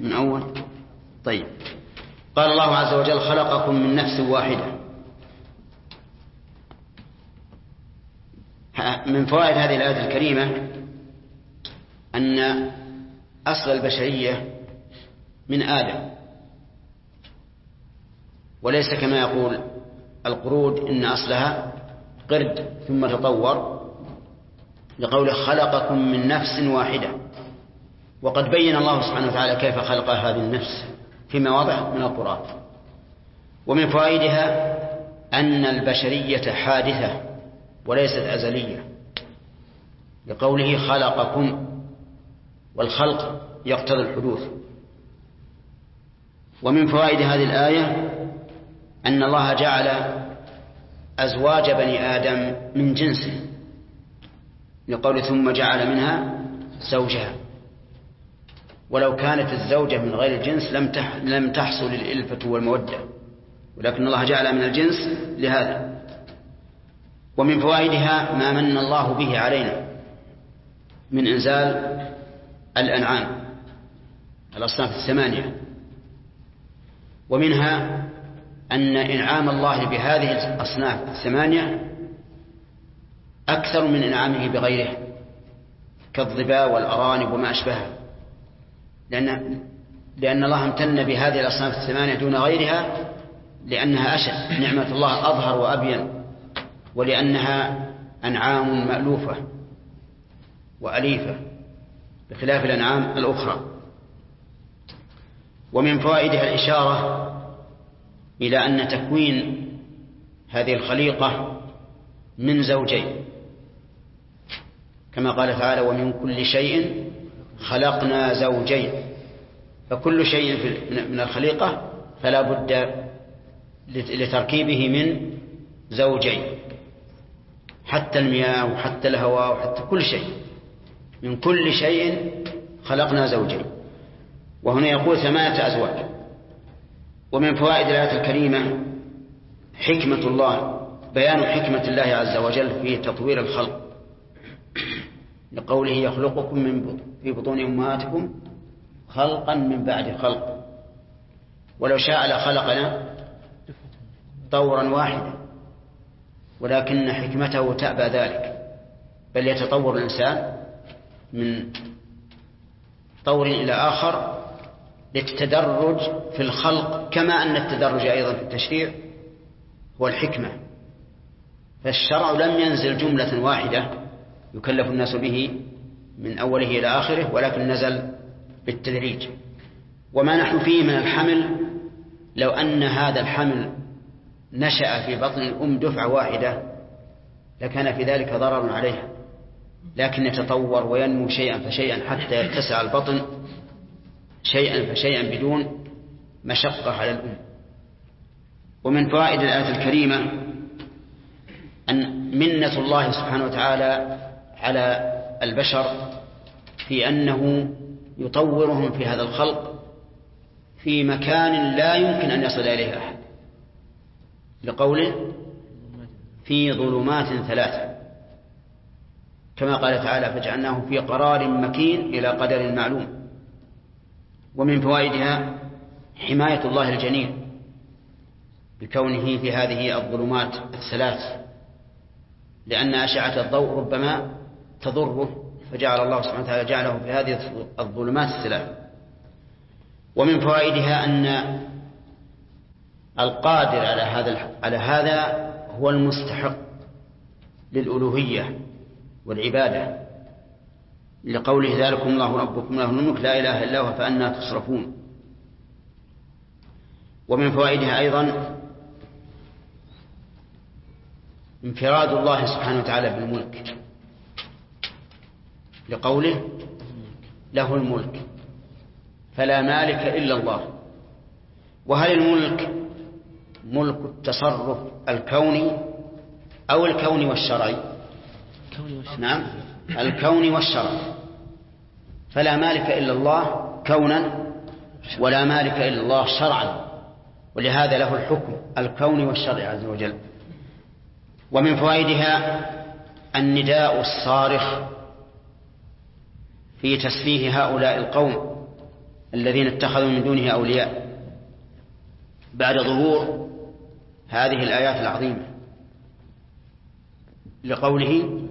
من أول. طيب، قال الله عز وجل خلقكم من نفس واحدة. من فوائد هذه الآية الكريمة أن أصل البشرية من آدم، وليس كما يقول القرود إن أصلها قرد ثم تطور، لقوله خلقكم من نفس واحدة. وقد بين الله سبحانه وتعالى كيف خلق هذه النفس في مواضع من القرآن. ومن فوائدها أن البشرية حادثة وليست أزلية، لقوله خلقكم، والخلق يقتضي الحدوث. ومن فوائد هذه الآية أن الله جعل أزواج بني آدم من جنسه، لقوله ثم جعل منها زوجها. ولو كانت الزوجة من غير الجنس لم تحصل الإلفة والمودة، ولكن الله جعل من الجنس لهذا. ومن فوائدها ما من الله به علينا من إنزال الأنعام الأصناف الثمانية. ومنها أن إنعام الله بهذه الأصناف الثمانية أكثر من إنعامه بغيره كالظباء والأرانب وما أشبهها، لأن الله امتن بهذه الأصناف الثمانية دون غيرها لأنها أشد، نعمة الله أظهر وأبين، ولأنها أنعام مألوفة وأليفة بخلاف الأنعام الأخرى. ومن فوائدها الإشارة إلى أن تكوين هذه الخليقة من زوجين، كما قال تعالى ومن كل شيء خلقنا زوجين. فكل شيء من الخليقة فلا بد لتركيبه من زوجين، حتى المياه وحتى الهواء وحتى كل شيء، من كل شيء خلقنا زوجين. وهنا يقول 8 أزواج. ومن فوائد الآية الكريمة حكمة الله، بيان حكمة الله عز وجل في تطوير الخلق، لقوله يخلقكم في بطون أمهاتكم خلقا من بعد خلق، ولو شاء لخلقنا طورا واحدا، ولكن حكمته تأبى ذلك، بل يتطور الإنسان من طور إلى آخر للتدرج في الخلق، كما أن التدرج أيضا في التشريع هو الحكمة. فالشرع لم ينزل جملة واحدة يكلف الناس به من أوله إلى آخره، ولكن نزل بالتدريج. وما نحن فيه من الحمل، لو أن هذا الحمل نشأ في بطن الأم دفعة واحدة لكان في ذلك ضرر عليها، لكن يتطور وينمو شيئا فشيئا حتى يتسع البطن شيئا فشيئا بدون مشقة على الأم. ومن فوائد الآية الكريمة أن منة الله سبحانه وتعالى على البشر في أنه يطورهم في هذا الخلق في مكان لا يمكن أن يصل إليه أحد، لقوله في ظلمات 3، كما قال تعالى فجعلناه في قرار مكين إلى قدر معلوم. ومن فوائدها حماية الله الجنين بكونه في هذه الظلمات 3، لأن أشعة الضوء ربما تضره، فجعل الله سبحانه وتعالى جعله في هذه الظلمات 3. ومن فوائدها أن القادر على هذا هو المستحق للألوهية والعبادة، لقوله ذلكم الله ربكم له الملك لا إله إلا هو فأنى تصرفون. ومن فوائدها أيضا انفراد الله سبحانه وتعالى بالملك، لقوله له الملك فلا مالك إلا الله. وهل الملك ملك التصرف الكوني أو الكوني والشرعي؟ نعم، الكوني والشرعي. فلا مالك إلا الله كونا ولا مالك إلا الله شرعا، ولهذا له الحكم الكوني والشرعي عز وجل. ومن فوائدها النداء الصارخ في تسفيه هؤلاء القوم الذين اتخذوا من دونه أولياء بعد ظهور هذه الآيات العظيمة، لقوله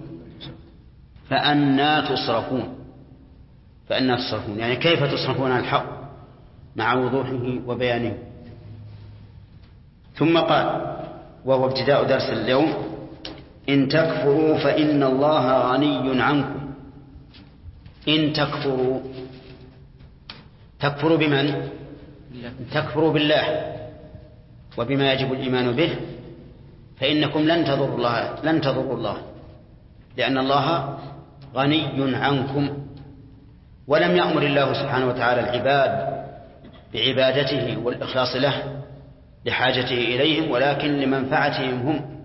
فأنى تصرفون. فأنى تصرفون يعني كيف تصرفون عن الحق مع وضوحه وبيانه. ثم قال وهو ابتداء درس اليوم: إن تكفروا فإن الله غني عنكم. إن تكفروا، تكفروا بمن؟ تكفروا بالله وبما يجب الإيمان به، فإنكم لن تضروا الله لأن الله غني عنكم. ولم يأمر الله سبحانه وتعالى العباد بعبادته والإخلاص له لحاجته إليهم، ولكن لمنفعتهم هم،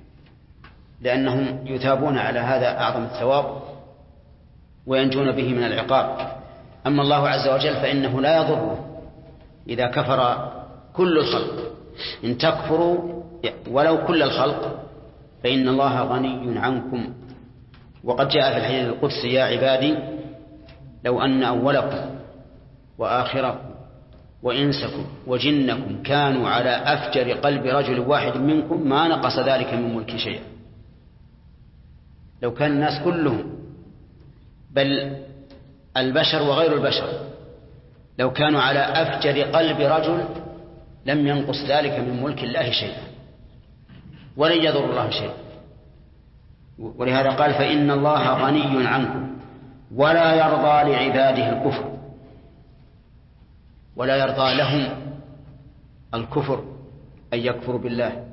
لأنهم يثابون على هذا أعظم الثواب وينجون به من العقاب. أما الله عز وجل فإنه لا يضره إذا كفر كل الخلق. إن تكفروا ولو كل الخلق فإن الله غني عنكم. وقد جاء في الحديث القدسي: يا عبادي لو أن أولكم وآخركم وإنسكم وجنكم كانوا على أفجر قلب رجل واحد منكم ما نقص ذلك من ملك شيئا. لو كان الناس كلهم، بل البشر وغير البشر، لو كانوا على أفجر قلب رجل لم ينقص ذلك من ملك الله شيئا ولن يضر الله شيئا. ولهذا قال: فإن الله غني عنكم ولا يرضى لعباده الكفر. ولا يرضى لهم الكفر أن يكفروا بالله.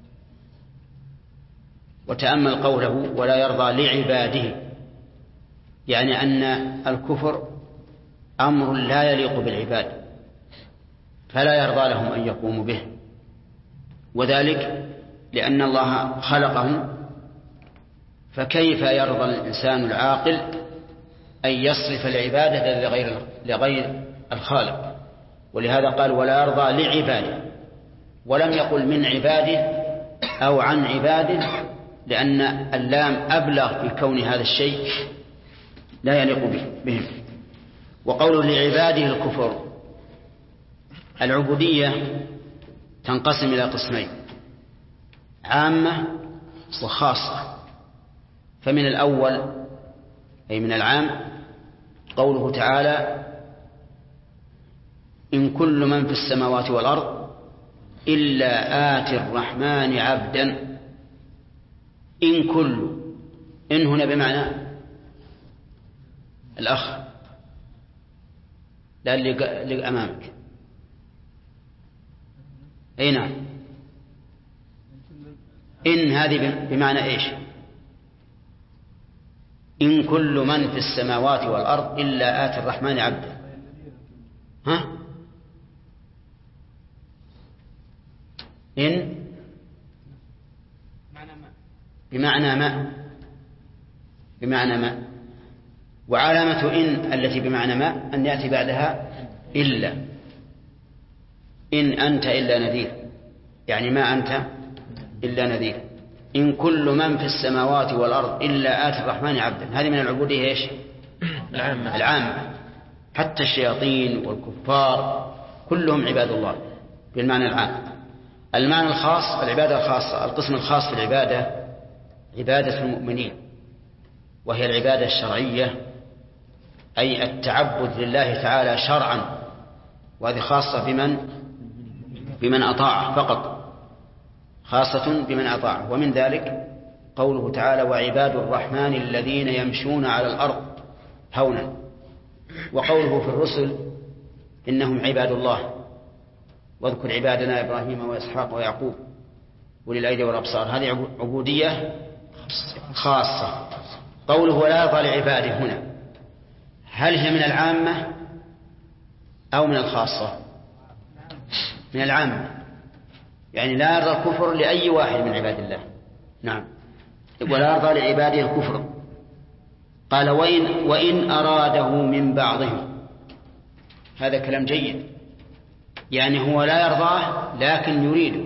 وتأمل قوله: ولا يرضى لعباده، يعني أن الكفر أمر لا يليق بالعباد، فلا يرضى لهم أن يقوموا به. وذلك لأن الله خلقهم، فكيف يرضى الإنسان العاقل أن يصرف العبادة لغير الخالق؟ ولهذا قال: ولا يرضى لعباده، ولم يقل من عباده أو عن عباده، لأن اللام أبلغ في كون هذا الشيء لا يليق بهم. وقوله لعباده الكفر، العبودية تنقسم إلى قسمين: عامة وخاصة. فمن الأول أي من العام قوله تعالى: إن كل من في السماوات والأرض إلا آتي الرحمن عبدا. إن كل، إن هنا بمعنى الأخ، لا اللي أمامك. أي نعم، إن هذه بمعنى إيش؟ إن كل من في السماوات والأرض إلا آتي الرحمن عبدا. ها؟ إن بمعنى ما. وعلامة إن التي بمعنى ما أن يأتي بعدها إلا. إن أنت إلا نذير، يعني ما أنت إلا نذير. إن كل من في السماوات والأرض إلا آتي الرحمن عبدا، هذه من العبودية إيش؟ العامة. حتى الشياطين والكفار كلهم عباد الله بالمعنى العام. المعنى الخاص، العبادة الخاصة، القسم الخاص في العبادة عبادة المؤمنين، وهي العبادة الشرعية، أي التعبد لله تعالى شرعا، وهذه خاصة بمن أطاعه فقط، خاصة بمن أطاعه. ومن ذلك قوله تعالى: وعباد الرحمن الذين يمشون على الأرض هونا. وقوله في الرسل: إنهم عباد الله، واذكر عبادنا إبراهيم وإسحاق ويعقوب أولي الأيدي والأبصار. هذه عبودية خاصة. قوله ولا يرضى لعباده هنا، هل هي من العامة أو من الخاصة؟ من العامة، يعني لا يرضى الكفر لأي واحد من عباد الله. نعم. ولا يرضى لعباده الكفر. قال: وإن أراده من بعضهم. هذا كلام جيد، يعني هو لا يرضاه لكن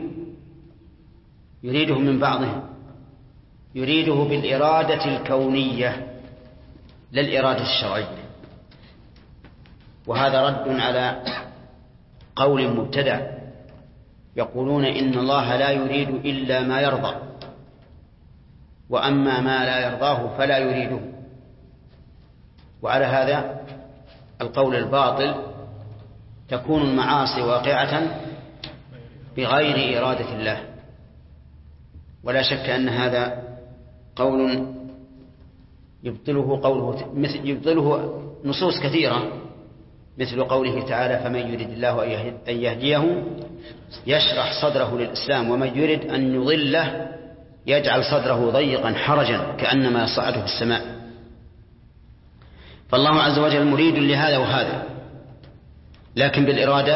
يريده من بعضهم، يريده بالإرادة الكونية لا الإرادة الشرعية. وهذا رد على قول مبتدع يقولون إن الله لا يريد إلا ما يرضى، وأما ما لا يرضاه فلا يريده. وعلى هذا القول الباطل تكون المعاصي واقعة بغير إرادة الله، ولا شك أن هذا قول يبطله نصوص كثيرة، مثل قوله تعالى: فمن يريد الله أن يهديه يشرح صدره للإسلام ومن يريد أن يضله يجعل صدره ضيقا حرجا كأنما يصعد في السماء. فالله عز وجل مريد لهذا وهذا، لكن بالإرادة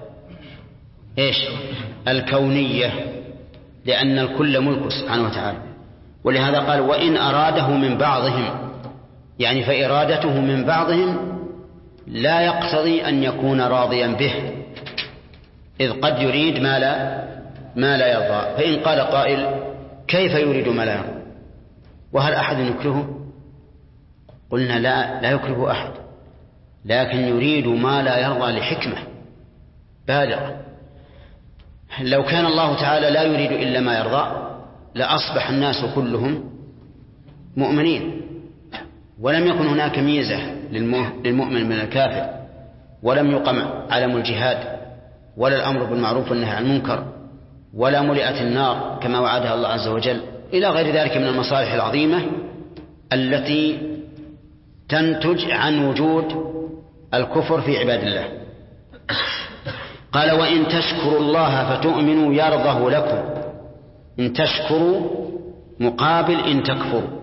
الكونية، لأن الكل ملك سبحانه وتعالى. ولهذا قال: وإن أراده من بعضهم، يعني فإرادته من بعضهم لا يقتضي أن يكون راضيا به، إذ قد يريد ما لا يرضى. فإن قال قائل: كيف يريد ما لا يرضى؟ وهل أحد يكرهه؟ قلنا لا يكره أحد، لكن يريد ما لا يرضى لحكمة بالغة. لو كان الله تعالى لا يريد إلا ما يرضى لأصبح الناس كلهم مؤمنين، ولم يكن هناك ميزة للمؤمن من الكافر، ولم يقم علم الجهاد ولا الأمر بالمعروف والنهي عن المنكر، ولا ملئت النار كما وعدها الله عز وجل، إلى غير ذلك من المصالح العظيمة التي تنتج عن وجود الكفر في عباد الله. قال: وإن تشكروا الله فتؤمنوا يرضه لكم. إن تشكروا مقابل إن تكفروا،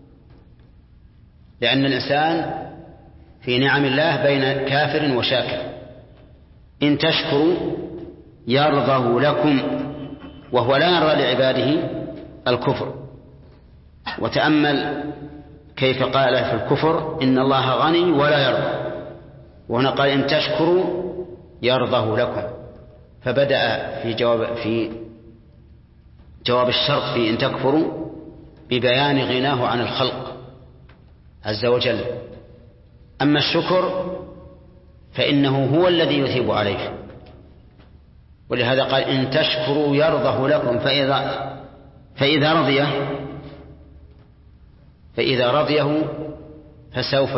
لأن الإنسان في نعم الله بين كافر وشاكر. إن تشكروا يرضه لكم، وهو لا يرضى لعباده الكفر. وتأمل كيف قال في الكفر: إن الله غني ولا يرضى، وهنا قال: إن تشكروا يرضه لكم. فبدأ في جواب الشرط في إن تكفروا ببيان غناه عن الخلق عز وجل. أما الشكر فإنه هو الذي يثيب عليه، ولهذا قال: إن تشكروا يرضه لكم. فإذا رضيه فسوف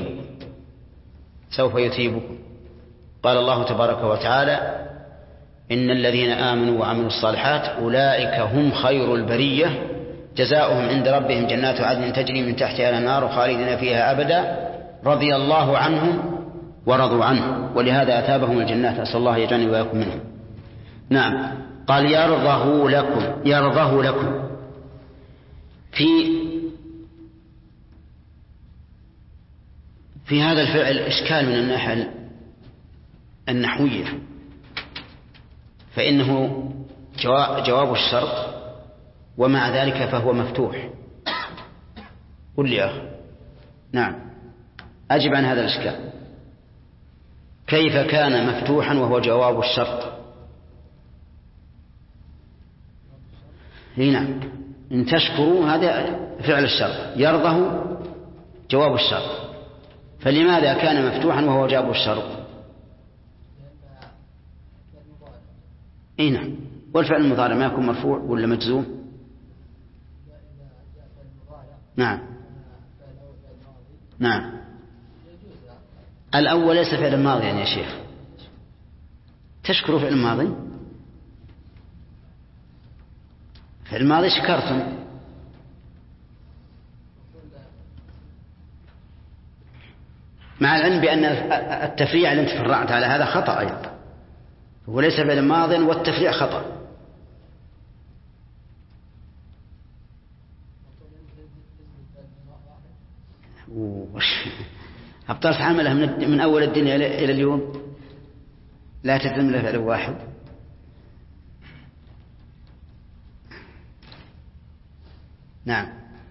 يثيبكم. قال الله تبارك وتعالى: إن الذين آمنوا وعملوا الصالحات أولئك هم خير البرية جزاؤهم عند ربهم جنات عدن تجري من تحتها الأنهار خالدين فيها أبدا رضي الله عنهم ورضوا عنه، ولهذا أثابهم الجنات. أسأل الله يجعلني وإياكم منهم. نعم. قال: يرضه لكم. في هذا الفعل إشكال من الناحية النحوية، فإنه جواب الشرط، ومع ذلك فهو مفتوح. قل لي يا أخي. نعم، أجب عن هذا الإشكال. كيف كان مفتوحا وهو جواب الشرط؟ نعم، إن تشكروا هذا فعل الشرط، يرضه جواب الشرط، فلماذا كان مفتوحا وهو جواب الشرط؟ نعم. والفعل المضارع ما يكون مرفوع ولا مجزوم؟ نعم. الأول ليس فعل ماضي يا شيخ. تشكروا فعل ماضي، فعل ماضي شكرتم. مع العلم بأن التفريع اللي انت فرعت على هذا خطأ أيضا، هو ليس فعل ماضي والتفريع خطأ. أبطلت عملها من أول الدنيا إلى اليوم، لا تتم له فعل واحد. نعم.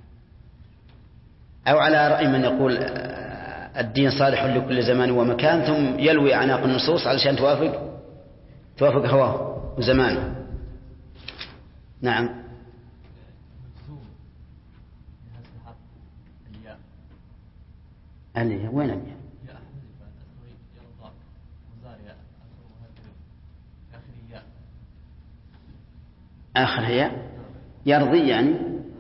أو على رأي من يقول الدين صالح لكل زمان ومكان، ثم يلوي أعناق النصوص علشان توافق هواه وزمانه. نعم. وين الياء؟ آخر هي يرضي، يعني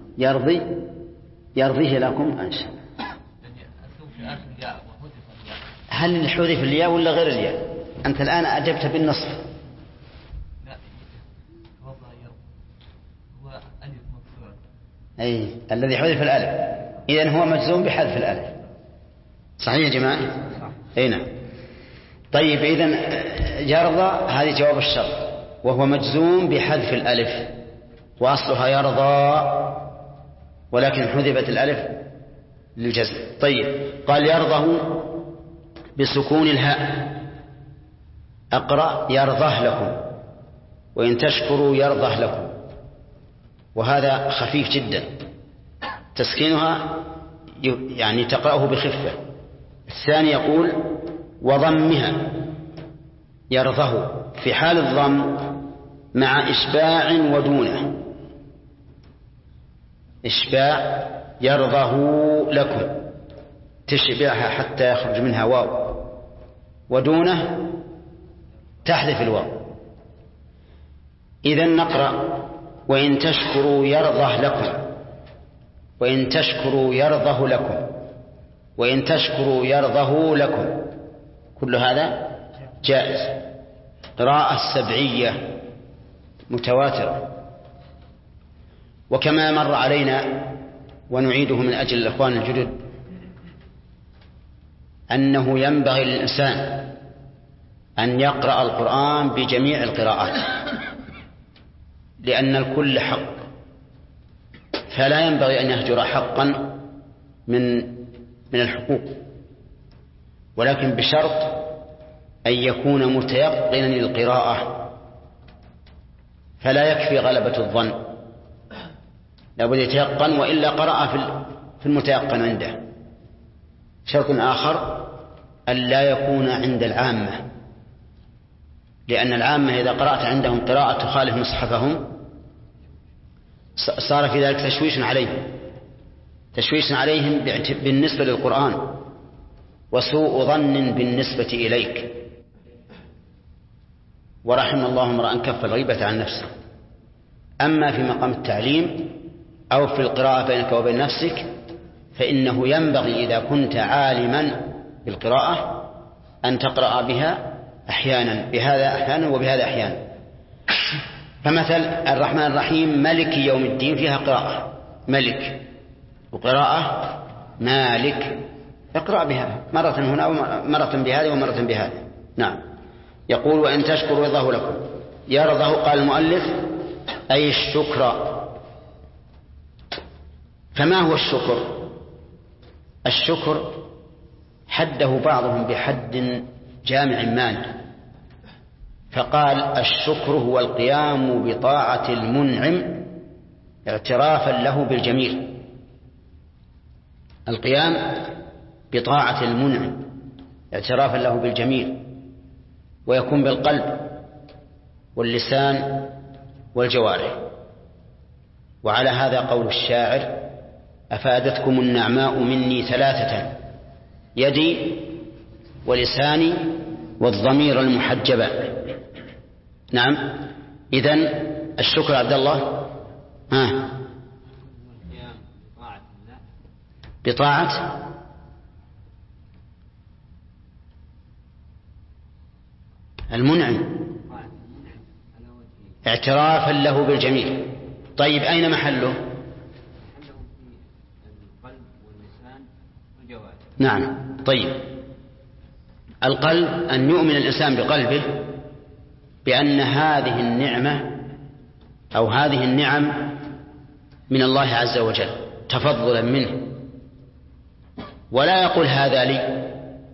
يرضيه لكم أنشأ. هل حذف الياء ولا غير الياء؟ أنت الآن أجبت بالنصف. أي الذي حذف الألف، إذن هو مجزوم بحذف الألف. صحيح يا جماعة؟ أي نعم. طيب إذن يرضى هذه جواب الشرط، وهو مجزوم بحذف الألف، وأصلها يرضى ولكن حذفت الألف للجزم. طيب قال يرضه بسكون الهاء. أقرأ يرضه لكم، وإن تشكروا يرضه لكم، وهذا خفيف جدا، تسكينها يعني تقرأه بخفة. الثاني يقول وضمها يرضه في حال الضم مع إشباع ودونه. إشباع يرضه لكم، تشبعها حتى يخرج منها واو، ودونه تحذف الواو. إذن نقرأ وإن تشكروا يرضه لكم، وإن تشكروا يرضه لكم، وإن تشكروا يرضه لكم، كل هذا جائز. قراءة سبعية متواترة. وكما مر علينا ونعيده من أجل الإخوان الجدد أنه ينبغي للإنسان أن يقرأ القرآن بجميع القراءات، لأن الكل حق، فلا ينبغي أن يهجر حقا من الحقوق، ولكن بشرط أن يكون متيقنا للقراءة، فلا يكفي غلبة الظن، لابد يتيقن، وإلا قرأ في المتيقن عنده. شرط آخر أن لا يكون عند العامة، لأن العامة إذا قرأت عندهم قراءة تخالف مصحفهم صار في ذلك تشويش عليهم بالنسبة للقرآن، وسوء ظن بالنسبة إليك. ورحم الله امرأ كف الغيبة عن نفسه. أما في مقام التعليم أو في القراءة بينك وبين نفسك فإنه ينبغي إذا كنت عالما بالقراءة أن تقرأ بها أحيانا، بهذا أحيانا وبهذا أحيانا. فمثل الرحمن الرحيم ملك يوم الدين فيها قراءة ملك وقراءة مالك، اقرأ بها مرة هنا ومرة بهذه ومرة بهذه. نعم. يقول وإن تشكروا يرضه لكم. يرضه قال المؤلف أي الشكر. فما هو الشكر؟ الشكر حده بعضهم بحد جامع مانع، فقال الشكر هو القيام بطاعة المنعم اعترافا له بالجميل. القيام بطاعة المنعم اعترافا له بالجميل، ويكون بالقلب واللسان والجوارح. وعلى هذا قول الشاعر أفادتكم النعماء مني ثلاثة يدي ولساني والضمير المحجبة. نعم. إذن الشكر عبد الله بطاعة المنعم اعترافا له بالجميل. طيب أين محله؟ نعم. طيب القلب أن يؤمن الإنسان بقلبه بأن هذه النعمة أو هذه النعم من الله عز وجل تفضلا منه، ولا يقول هذا لي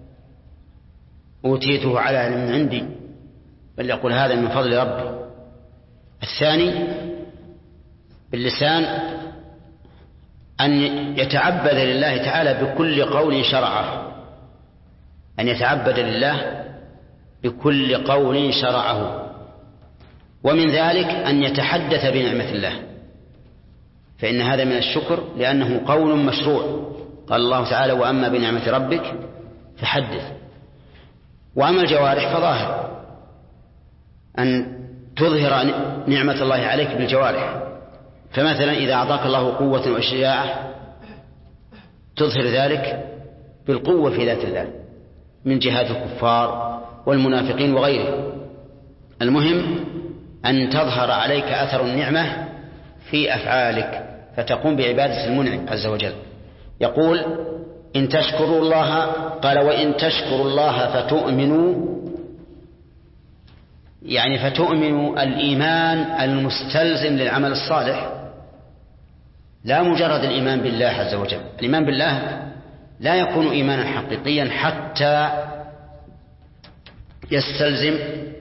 أوتيته على علم من عندي، بل يقول هذا من فضل ربي. الثاني باللسان أن يتعبد لله تعالى بكل قول شرعه، أن يتعبد لله بكل قول شرعه، ومن ذلك أن يتحدث بنعمة الله، فإن هذا من الشكر لأنه قول مشروع. قال الله تعالى وأما بنعمة ربك فحدث. وأما الجوارح فظاهر أن تظهر نعمة الله عليك بالجوارح. فمثلا إذا أعطاك الله قوة وشجاعة تظهر ذلك بالقوة في ذات الله من جهات الكفار والمنافقين وغيره. المهم أن تظهر عليك أثر النعمة في أفعالك فتقوم بعبادة المنعم عز وجل. يقول إن تشكروا الله، قال وإن تشكروا الله فتؤمنوا، يعني فتؤمنوا الإيمان المستلزم للعمل الصالح، لا مجرد الإيمان بالله عز وجل. الإيمان بالله لا يكون إيمانا حقيقيا حتى يستلزم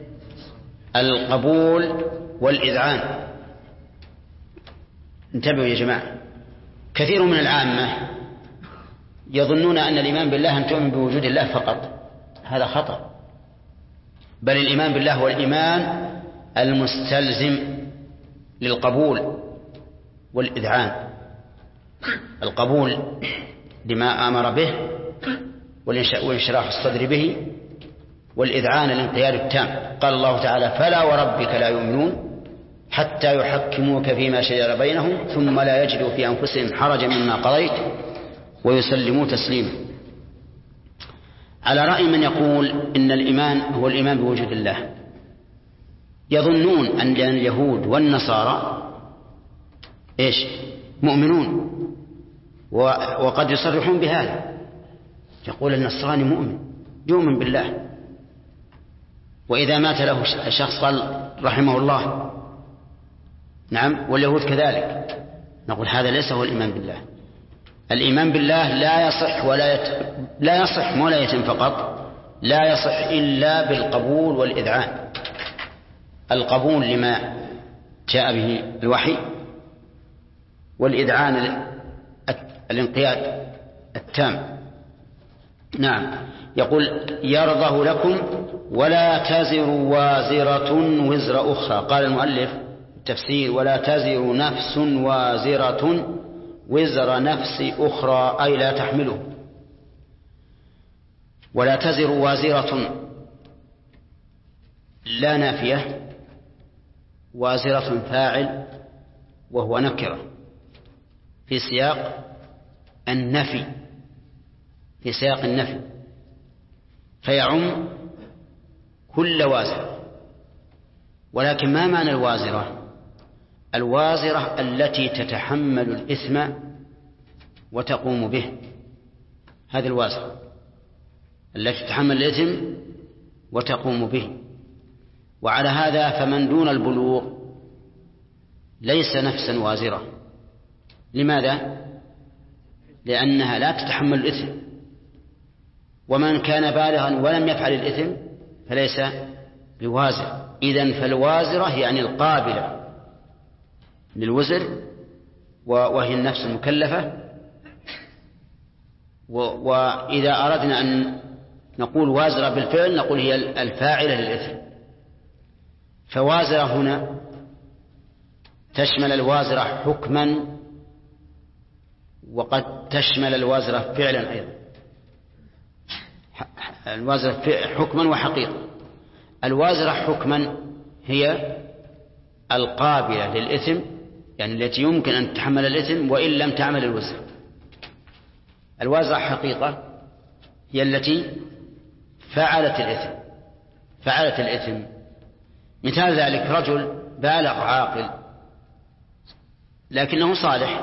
القبول والإذعان. انتبهوا يا جماعة، كثير من العامة يظنون أن الإيمان بالله أن تؤمن بوجود الله فقط، هذا خطأ. بل الإيمان بالله هو الإيمان المستلزم للقبول والإذعان، القبول لما أمر به وانشراح الصدر به، والإذعان الانقياد التام. قال الله تعالى فلا وربك لا يؤمنون حتى يحكموك فيما شجر بينهم ثم لا يجدوا في أنفسهم حرجا مما قضيت ويسلموا تسليما. على رأي من يقول إن الإيمان هو الإيمان بوجود الله، يظنون أن اليهود والنصارى إيش مؤمنون، وقد يصرحون بهذا. يقول النصراني مؤمن يؤمن بالله، وإذا مات له شخص قال رحمه الله، نعم، واليهود كذلك. نقول هذا ليس هو الإيمان بالله. الإيمان بالله لا يصح لا يصح ولا يتم فقط، لا يصح إلا بالقبول والإذعان. القبول لما جاء به الوحي، والإذعان الانقياد التام. نعم. يقول يرضه لكم ولا تزر وازرة وزر أخرى. قال المؤلف التفسير ولا تزر نفس وازرة وزر نفس أخرى، أي لا تحمله. ولا تزر وازرة لا نافية، وازرة فاعل وهو نكرة في سياق النفي، في سياق النفي، فيعم كل وازرة. ولكن ما معنى الوازرة؟ الوازرة التي تتحمل الإثم وتقوم به، هذه الوازرة التي تتحمل الإثم وتقوم به. وعلى هذا فمن دون البلوغ ليس نفسا وازرة. لماذا؟ لأنها لا تتحمل الإثم. ومن كان بالغا ولم يفعل الإثم فليس بوازر. إذن فالوازرة يعني القابلة للوزر، وهي النفس المكلفة. وإذا أردنا أن نقول وازرة بالفعل نقول هي الفاعلة للإثم. فوازرة هنا تشمل الوازرة حكما، وقد تشمل الوازرة فعلا أيضا. الوازرة حكما وحقيقة. الوازرة حكما هي القابلة للإثم، يعني التي يمكن أن تتحمل الإثم وإن لم تعمل الوزر. الوازرة حقيقة هي التي فعلت الإثم. مثال ذلك رجل بالغ عاقل لكنه صالح،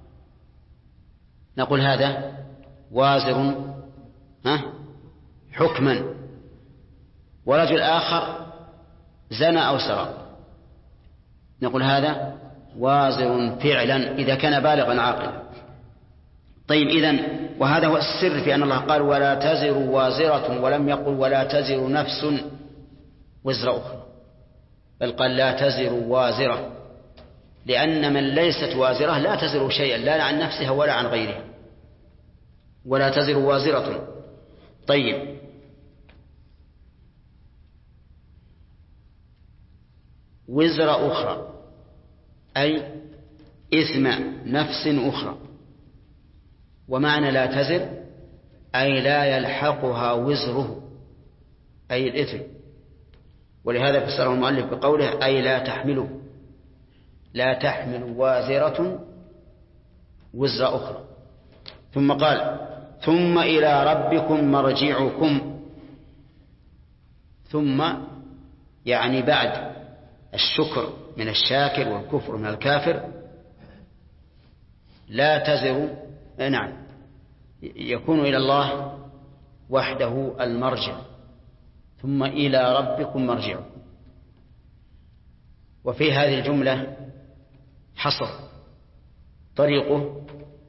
نقول هذا وازر حكما. ورجل آخر زنى أو سرق، نقول هذا وازر فعلا إذا كان بالغا عاقلا. طيب إذن وهذا هو السر في أن الله قال ولا تزر وازرة، ولم يقل ولا تزر نفس وزر أخرى، بل قال لا تزر وازرة، لأن من ليست وازرة لا تزر شيئا لا عن نفسها ولا عن غيرها. ولا تزر وازرة. طيب وزر أخرى أي إثم نفس أخرى. ومعنى لا تزر أي لا يلحقها وزره أي الإثم، ولهذا فسره المؤلف بقوله أي لا تحمل وازرة وزر أخرى. ثم قال ثم إلى ربكم مرجعكم. ثم يعني بعد الشكر من الشاكر والكفر من الكافر لا تزر يكون إلى الله وحده المرجع. ثم إلى ربكم مرجعكم. وفي هذه الجملة حصر طريقه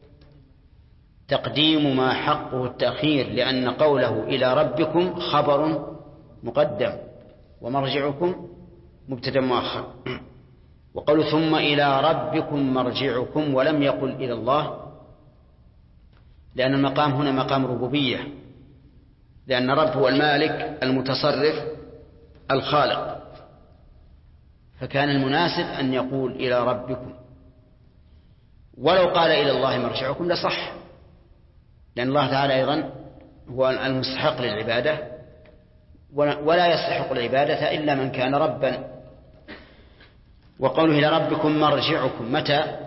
تقديم ما حقه التأخير، لأن قوله إلى ربكم خبر مقدم ومرجعكم مبتدأ مؤخر. وقالوا ثم إلى ربكم مرجعكم ولم يقل إلى الله، لأن المقام هنا مقام ربوبية، لأن رب هو المالك المتصرف الخالق، فكان المناسب أن يقول إلى ربكم. ولو قال إلى الله مرجعكم لصح، لأن الله تعالى أيضا هو المستحق للعبادة، ولا يستحق العبادة إلا من كان ربا. وقوله إلى ربكم مرجعكم متى؟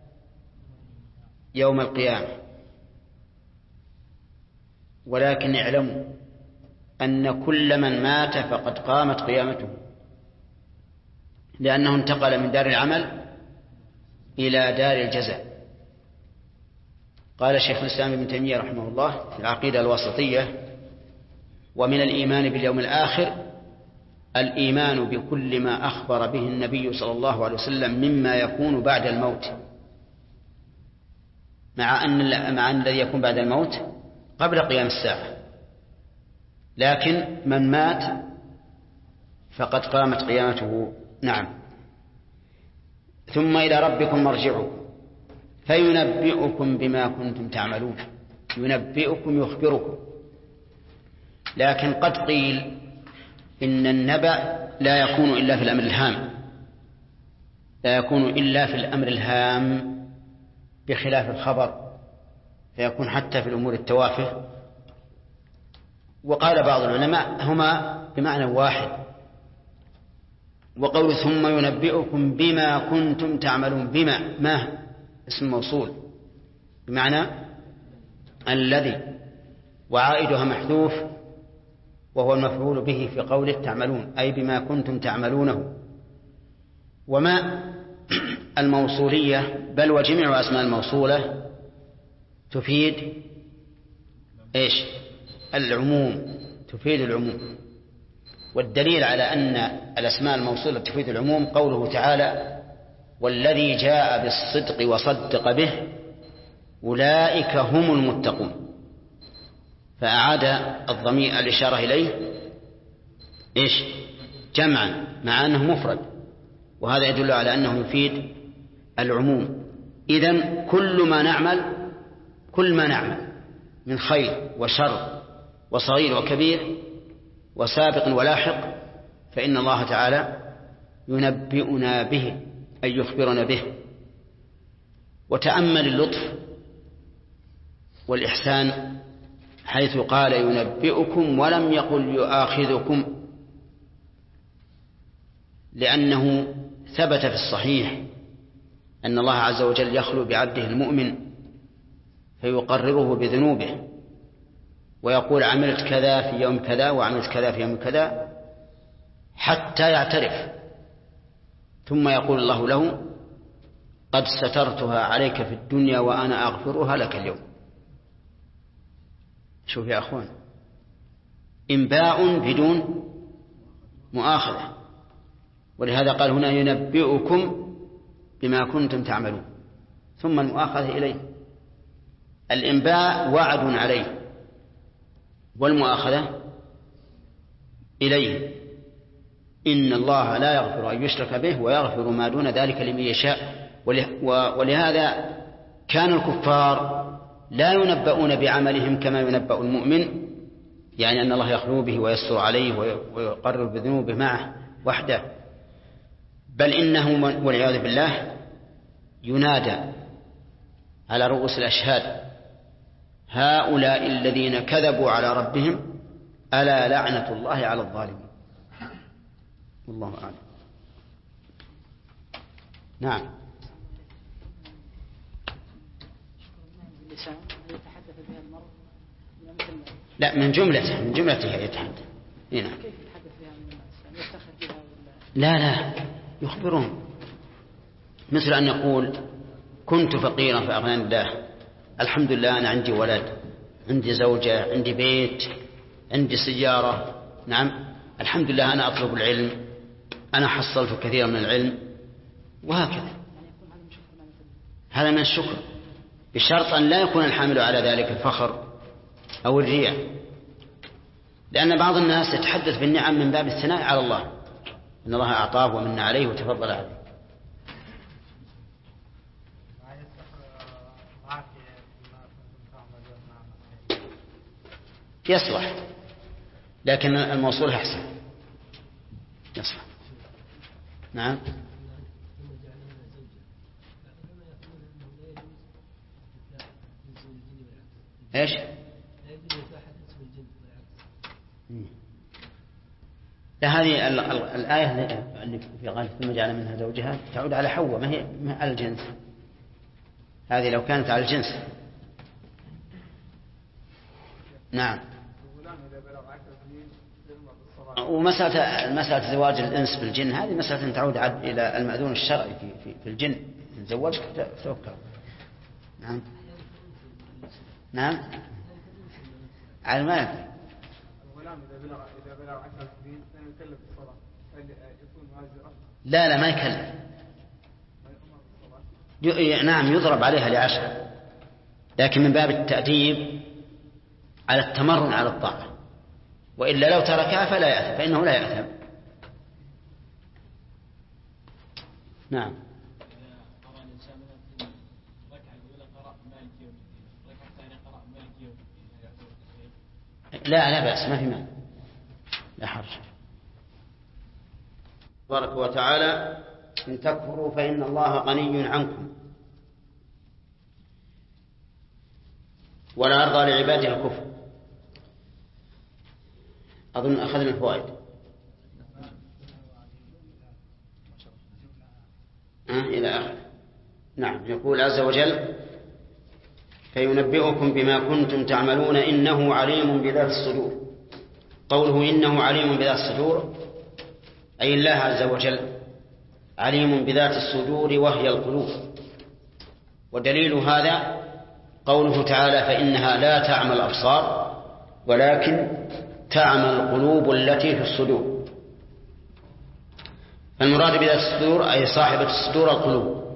يوم القيامة. ولكن اعلموا أن كل من مات فقد قامت قيامته، لأنه انتقل من دار العمل إلى دار الجزاء. قال شيخ الإسلام ابن تيمية رحمه الله في العقيدة الواسطية: ومن الإيمان باليوم الآخر الإيمان بكل ما أخبر به النبي صلى الله عليه وسلم مما يكون بعد الموت، مع أن الذي يكون بعد الموت قبل قيام الساعة، لكن من مات فقد قامت قيامته. نعم. ثم إلى ربكم مرجعكم فينبئكم بما كنتم تعملون. ينبئكم يخبركم. لكن قد قيل إن النبأ لا يكون إلا في الأمر الهام، لا يكون إلا في الأمر الهام بخلاف الخبر، فيكون حتى في الأمور التوافه. وقال بعض العلماء هما بمعنى واحد. وقول ثم ينبئكم بما كنتم تعملون، بما ما اسم موصول بمعنى الذي، وعائدها محذوف وهو المفعول به في قوله تعملون، أي بما كنتم تعملونه. وما الموصولية بل وجميع أسماء الموصولة تفيد إيش؟ العموم، تفيد العموم. والدليل على أن الأسماء الموصولة تفيد العموم قوله تعالى: والذي جاء بالصدق وصدق به أولئك هم المتقون. فأعاد الضمير الإشارة إليه إيش؟ جمعا، مع أنه مفرد، وهذا يدل على أنه يفيد العموم. إذن كل ما نعمل من خير وشر وصغير وكبير وسابق ولاحق فإن الله تعالى ينبئنا به، أي يخبرنا به. وتأمل اللطف والإحسان حيث قال ينبئكم ولم يقل يؤاخذكم، لأنه ثبت في الصحيح أن الله عز وجل يخلو بعبده المؤمن فيقرره بذنوبه ويقول عملت كذا في يوم كذا وعملت كذا في يوم كذا حتى يعترف، ثم يقول الله له: قد سترتها عليك في الدنيا وأنا أغفرها لك اليوم. شوف يا أخوان، إنباء بدون مؤاخذة. ولهذا قال هنا ينبئكم بما كنتم تعملون، ثم المؤاخذة إليه. الإنباء وعد عليه والمؤاخذة إليه. إن الله لا يغفر أن يشرك به ويغفر ما دون ذلك لمن يشاء. ولهذا كان الكفار لا ينبؤون بعملهم كما ينبأ المؤمن، يعني أن الله يخلو به ويستر عليه ويقرر بذنوبه معه وحده، بل إنه والعياذ بالله ينادى على رؤوس الأشهاد: هؤلاء الذين كذبوا على ربهم ألا لعنة الله على الظالمين. والله أعلم. نعم. لا، من جملتها يتحدث. هنا. لا يخبرون، مثل أن يقول كنت فقيرا فأغناني الله، الحمد لله أنا عندي ولد، عندي زوجة، عندي بيت، عندي سيارة، نعم الحمد لله أنا أطلب العلم، أنا حصلت كثيرا من العلم، وهكذا. هذا من الشكر، بشرط أن لا يكون الحامل على ذلك الفخر أو الرياء، لأن بعض الناس يتحدث بالنعم من باب الثناء على الله، إن الله أعطاه ومن عليه وتفضل عليه. يصلح، لكن الموصول أحسن، يصلح. نعم. ايش؟ هذه الآية اللي في غاية ثم جعل منها زوجها تعود على حواء، ما هي على الجنس. هذه لو كانت على الجنس. نعم. ومسألة زواج الإنس بالجن هذه مسألة تعود إلى المأذون الشرعي في الجن، إن زوجك توكل. نعم. نعم. على المال. الغلام إذا بلغ 10 سنين يكلف بالصلاة، هل يكون ماجرا؟ لا ما يكلف. نعم يضرب عليها ل10، لكن من باب التأديب على التمرن على الطاعة، وإلا لو تركها فلا يأثم، فإنه لا يأثم. نعم. لا بأس، ما في مانع، لا حرج. تبارك وتعالى إن تكفروا فإن الله غني عنكم ولا يرضى لعباده الكفر. أظن أخذنا الفوائد. إلى آخر. نعم. يقول عز وجل فينبئكم بما كنتم تعملون إنه عليم بذات الصدور. قوله إنه عليم بذات الصدور أي الله عز وجل عليم بذات الصدور وهي القلوب. ودليل هذا قوله تعالى فإنها لا تعمى الأبصار ولكن تعمى القلوب التي في الصدور. فالمراد بذات الصدور أي صاحبة الصدور القلوب.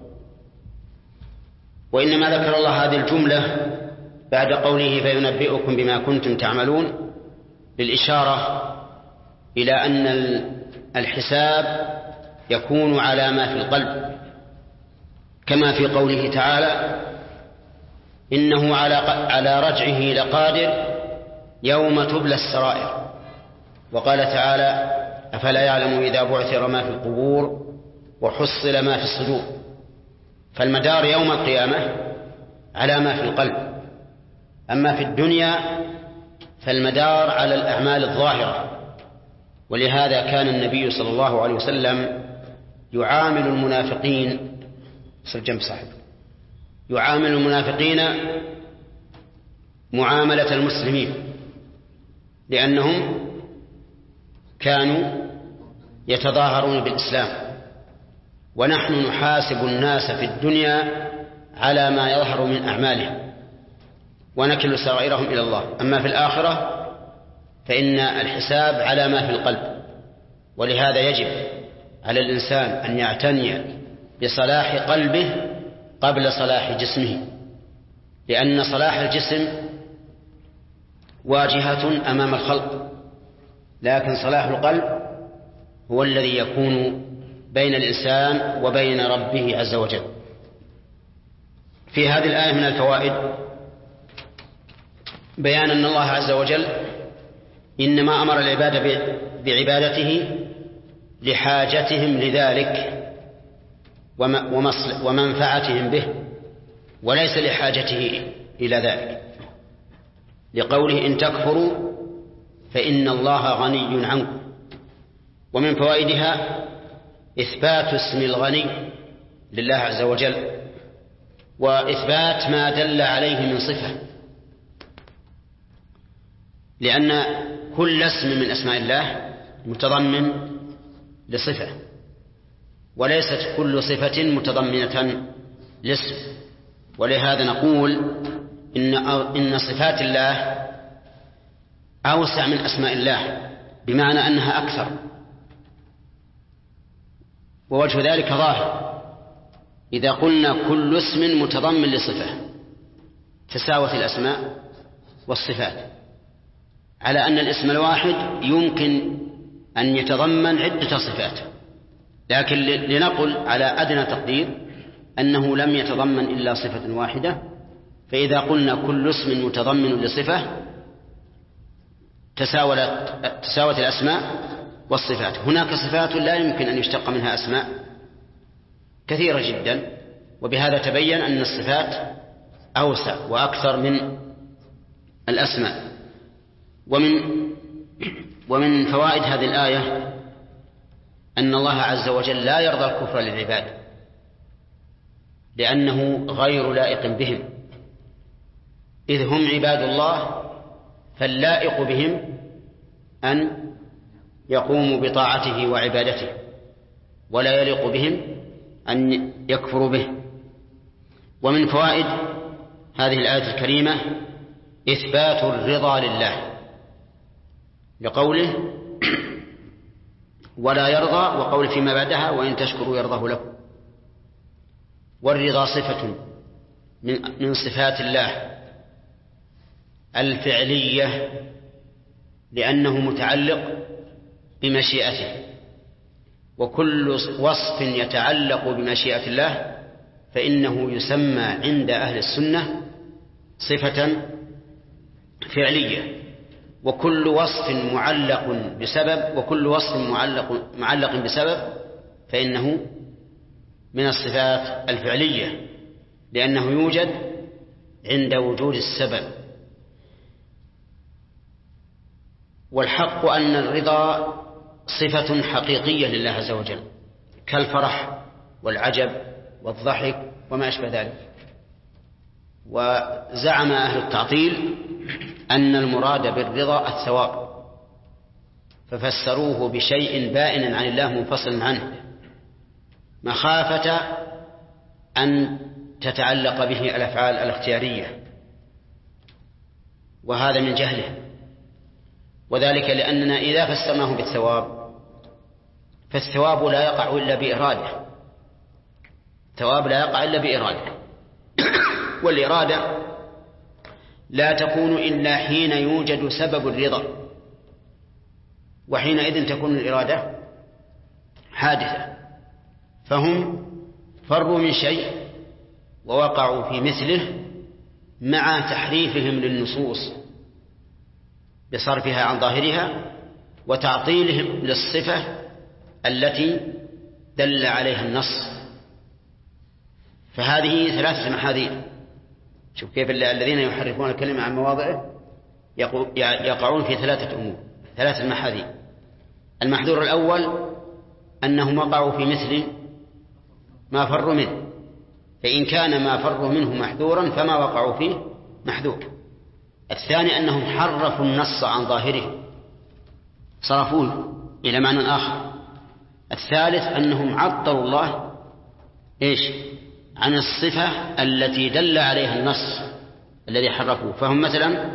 وإنما ذكر الله هذه الجملة بعد قوله فينبئكم بما كنتم تعملون للإشارة إلى أن الحساب يكون على ما في القلب، كما في قوله تعالى إنه على رجعه لقادر يوم تبلى السرائر. وقال تعالى أفلا يعلم إذا بعثر ما في القبور وحصل ما في الصدور. فالمدار يوم القيامة على ما في القلب، أما في الدنيا فالمدار على الأعمال الظاهرة. ولهذا كان النبي صلى الله عليه وسلم يعامل المنافقين يعامل المنافقين معاملة المسلمين، لأنهم كانوا يتظاهرون بالإسلام، ونحن نحاسب الناس في الدنيا على ما يظهر من أعمالهم ونكل سرائرهم إلى الله. أما في الآخرة فإن الحساب على ما في القلب. ولهذا يجب على الإنسان أن يعتني بصلاح قلبه قبل صلاح جسمه، لأن صلاح الجسم واجهة أمام الخلق، لكن صلاح القلب هو الذي يكون بين الإنسان وبين ربه عز وجل. في هذه الآية من الفوائد بيان أن الله عز وجل إنما أمر العباد بعبادته لحاجتهم لذلك ومنفعتهم به، وليس لحاجته إلى ذلك، لقوله إن تكفروا فإن الله غني عنكم. ومن فوائدها إثبات اسم الغني لله عز وجل، وإثبات ما دل عليه من صفة، لأن كل اسم من أسماء الله متضمن لصفة، وليست كل صفة متضمنة لاسم. ولهذا نقول إن صفات الله أوسع من أسماء الله، بمعنى أنها أكثر، ووجه ذلك ظاهر. إذا قلنا كل اسم متضمن لصفة تساوت الأسماء والصفات، على أن الاسم الواحد يمكن أن يتضمن عدة صفات، لكن لنقل على أدنى تقدير أنه لم يتضمن إلا صفة واحدة، فإذا قلنا كل اسم متضمن لصفة تساوت الأسماء والصفات. هناك صفات لا يمكن أن يشتق منها أسماء كثيرة جدا، وبهذا تبين أن الصفات أوسع وأكثر من الأسماء. ومن فوائد هذه الآية أن الله عز وجل لا يرضى الكفر للعباد، لأنه غير لائق بهم، إذ هم عباد الله، فاللائق بهم أن يقوموا بطاعته وعبادته، ولا يليق بهم أن يكفروا به. ومن فوائد هذه الآية الكريمة إثبات الرضا لله، لقوله ولا يرضى، وقول فيما بعدها وإن تشكروا يرضه لكم. والرضا صفة من صفات الله الفعلية، لأنه متعلق بمشيئته، وكل وصف يتعلق بمشيئة الله فإنه يسمى عند أهل السنة صفة فعلية. وكل وصف معلق بسبب فإنه من الصفات الفعلية، لأنه يوجد عند وجود السبب. والحق أن الرضا صفة حقيقية لله عز وجل، كالفرح والعجب والضحك وما أشبه ذلك. وزعم أهل التعطيل أن المراد بالرضا الثواب، ففسروه بشيء بائن عن الله منفصل عنه، مخافة أن تتعلق به الأفعال الاختيارية، وهذا من جهله. وذلك لأننا إذا فسرناه بالثواب فالثواب لا يقع إلا بإرادة، الثواب لا يقع إلا بإرادة، والإرادة لا تكون إلا حين يوجد سبب الرضا، وحينئذ تكون الإرادة حادثة. فهم فروا من شيء ووقعوا في مثله مع تحريفهم للنصوص بصرفها عن ظاهرها وتعطيلهم للصفة التي دل عليها النص. فهذه ثلاثة محاذير. شوف كيف الذين يحرفون الكلمة عن مواضعه يقعون في ثلاثة أمور، ثلاثة محاذير. المحذور الأول أنهم وقعوا في مثل ما فروا منه، فإن كان ما فروا منه محذورا فما وقعوا فيه محذور. الثاني أنهم حرفوا النص عن ظاهره، صرفوه إلى معنى آخر. الثالث أنهم عطلوا الله عن الصفة التي دل عليها النص الذي حرفوه. فهم مثلا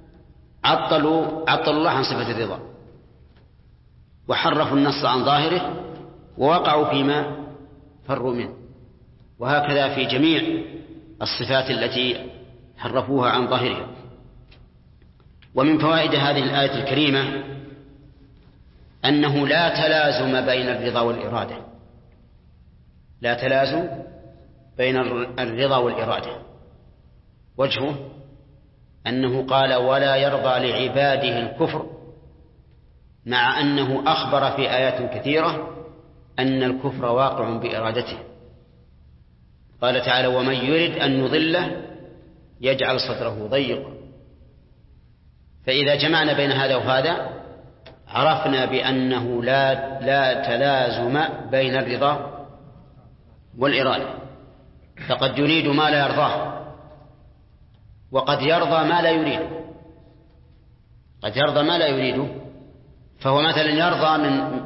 عطلوا الله عن صفة الرضا، وحرفوا النص عن ظاهره، ووقعوا فيما فروا منه. وهكذا في جميع الصفات التي حرفوها عن ظاهرها. ومن فوائد هذه الآية الكريمة أنه لا تلازم بين الرضا والإرادة، لا تلازم بين الرضا والإرادة. وجهه أنه قال ولا يرضى لعباده الكفر، مع أنه أخبر في آيات كثيرة أن الكفر واقع بإرادته. قال تعالى ومن يرد أن يضله يجعل صدره ضيقا. فإذا جمعنا بين هذا وهذا عرفنا بأنه لا تلازم بين الرضا والإرادة، فقد يريد ما لا يرضاه، وقد يرضى ما لا يريده، قد يرضى ما لا يريده. فهو مثلا يرضى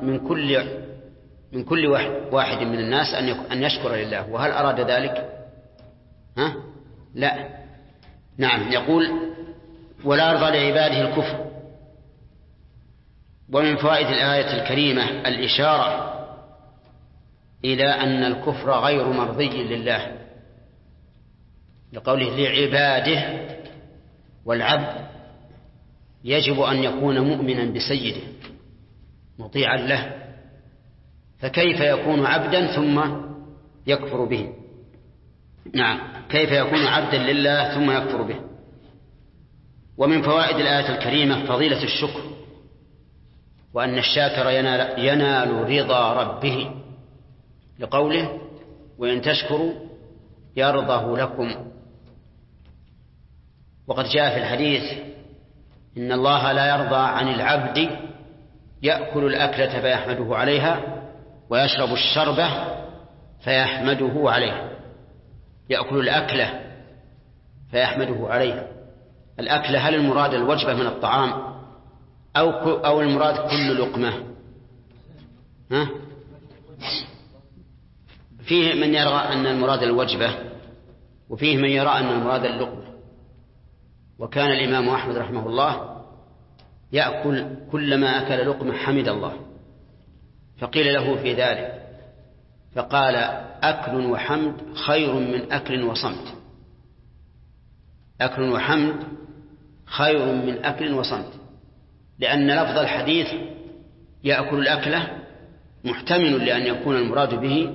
من كل واحد من الناس أن يشكر لله، وهل أراد ذلك؟ لا. نعم. يقول ولا يرضى لعباده الكفر. ومن فوائد الآية الكريمة الإشارة إلى أن الكفر غير مرضي لله، لقوله لعباده، والعبد يجب أن يكون مؤمنا بسيده مطيعا له، فكيف يكون عبدا ثم يكفر به؟ نعم، كيف يكون عبدا لله ثم يكفر به؟ ومن فوائد الآية الكريمة فضيلة الشكر، وأن الشاكر ينال رضا ربه، لقوله وإن تشكروا يرضه لكم. وقد جاء في الحديث إن الله لا يرضى عن العبد يأكل الأكلة فيحمده عليها ويشرب الشربة فيحمده عليها. يأكل الأكلة فيحمده عليها. الأكلة هل المراد الوجبة من الطعام أو المراد كل لقمة؟ فيه من يرى أن المراد الوجبة، وفيه من يرى أن المراد اللقمة. وكان الإمام أحمد رحمه الله يأكل كلما أكل لقمة حمد الله، فقيل له في ذلك فقال أكل وحمد خير من أكل وصمت. أكل وحمد خير من أكل وصمت، لأن لفظ الحديث يأكل الأكلة محتمل لأن يكون المراد به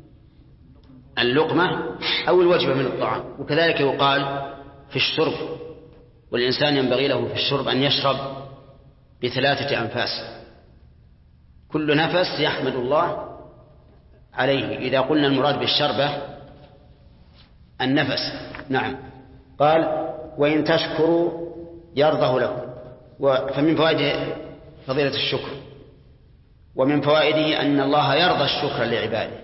اللقمة أو الوجبة من الطعام. وكذلك يقال في الشرب، والإنسان ينبغي له في الشرب أن يشرب ب3 أنفاس، كل نفس يحمد الله عليه. إذا قلنا المراد بالشربة النفس. نعم. قال وإن تشكروا يرضه لكم. فمن فوائد فضيلة الشكر، ومن فوائده أن الله يرضى الشكر لعباده.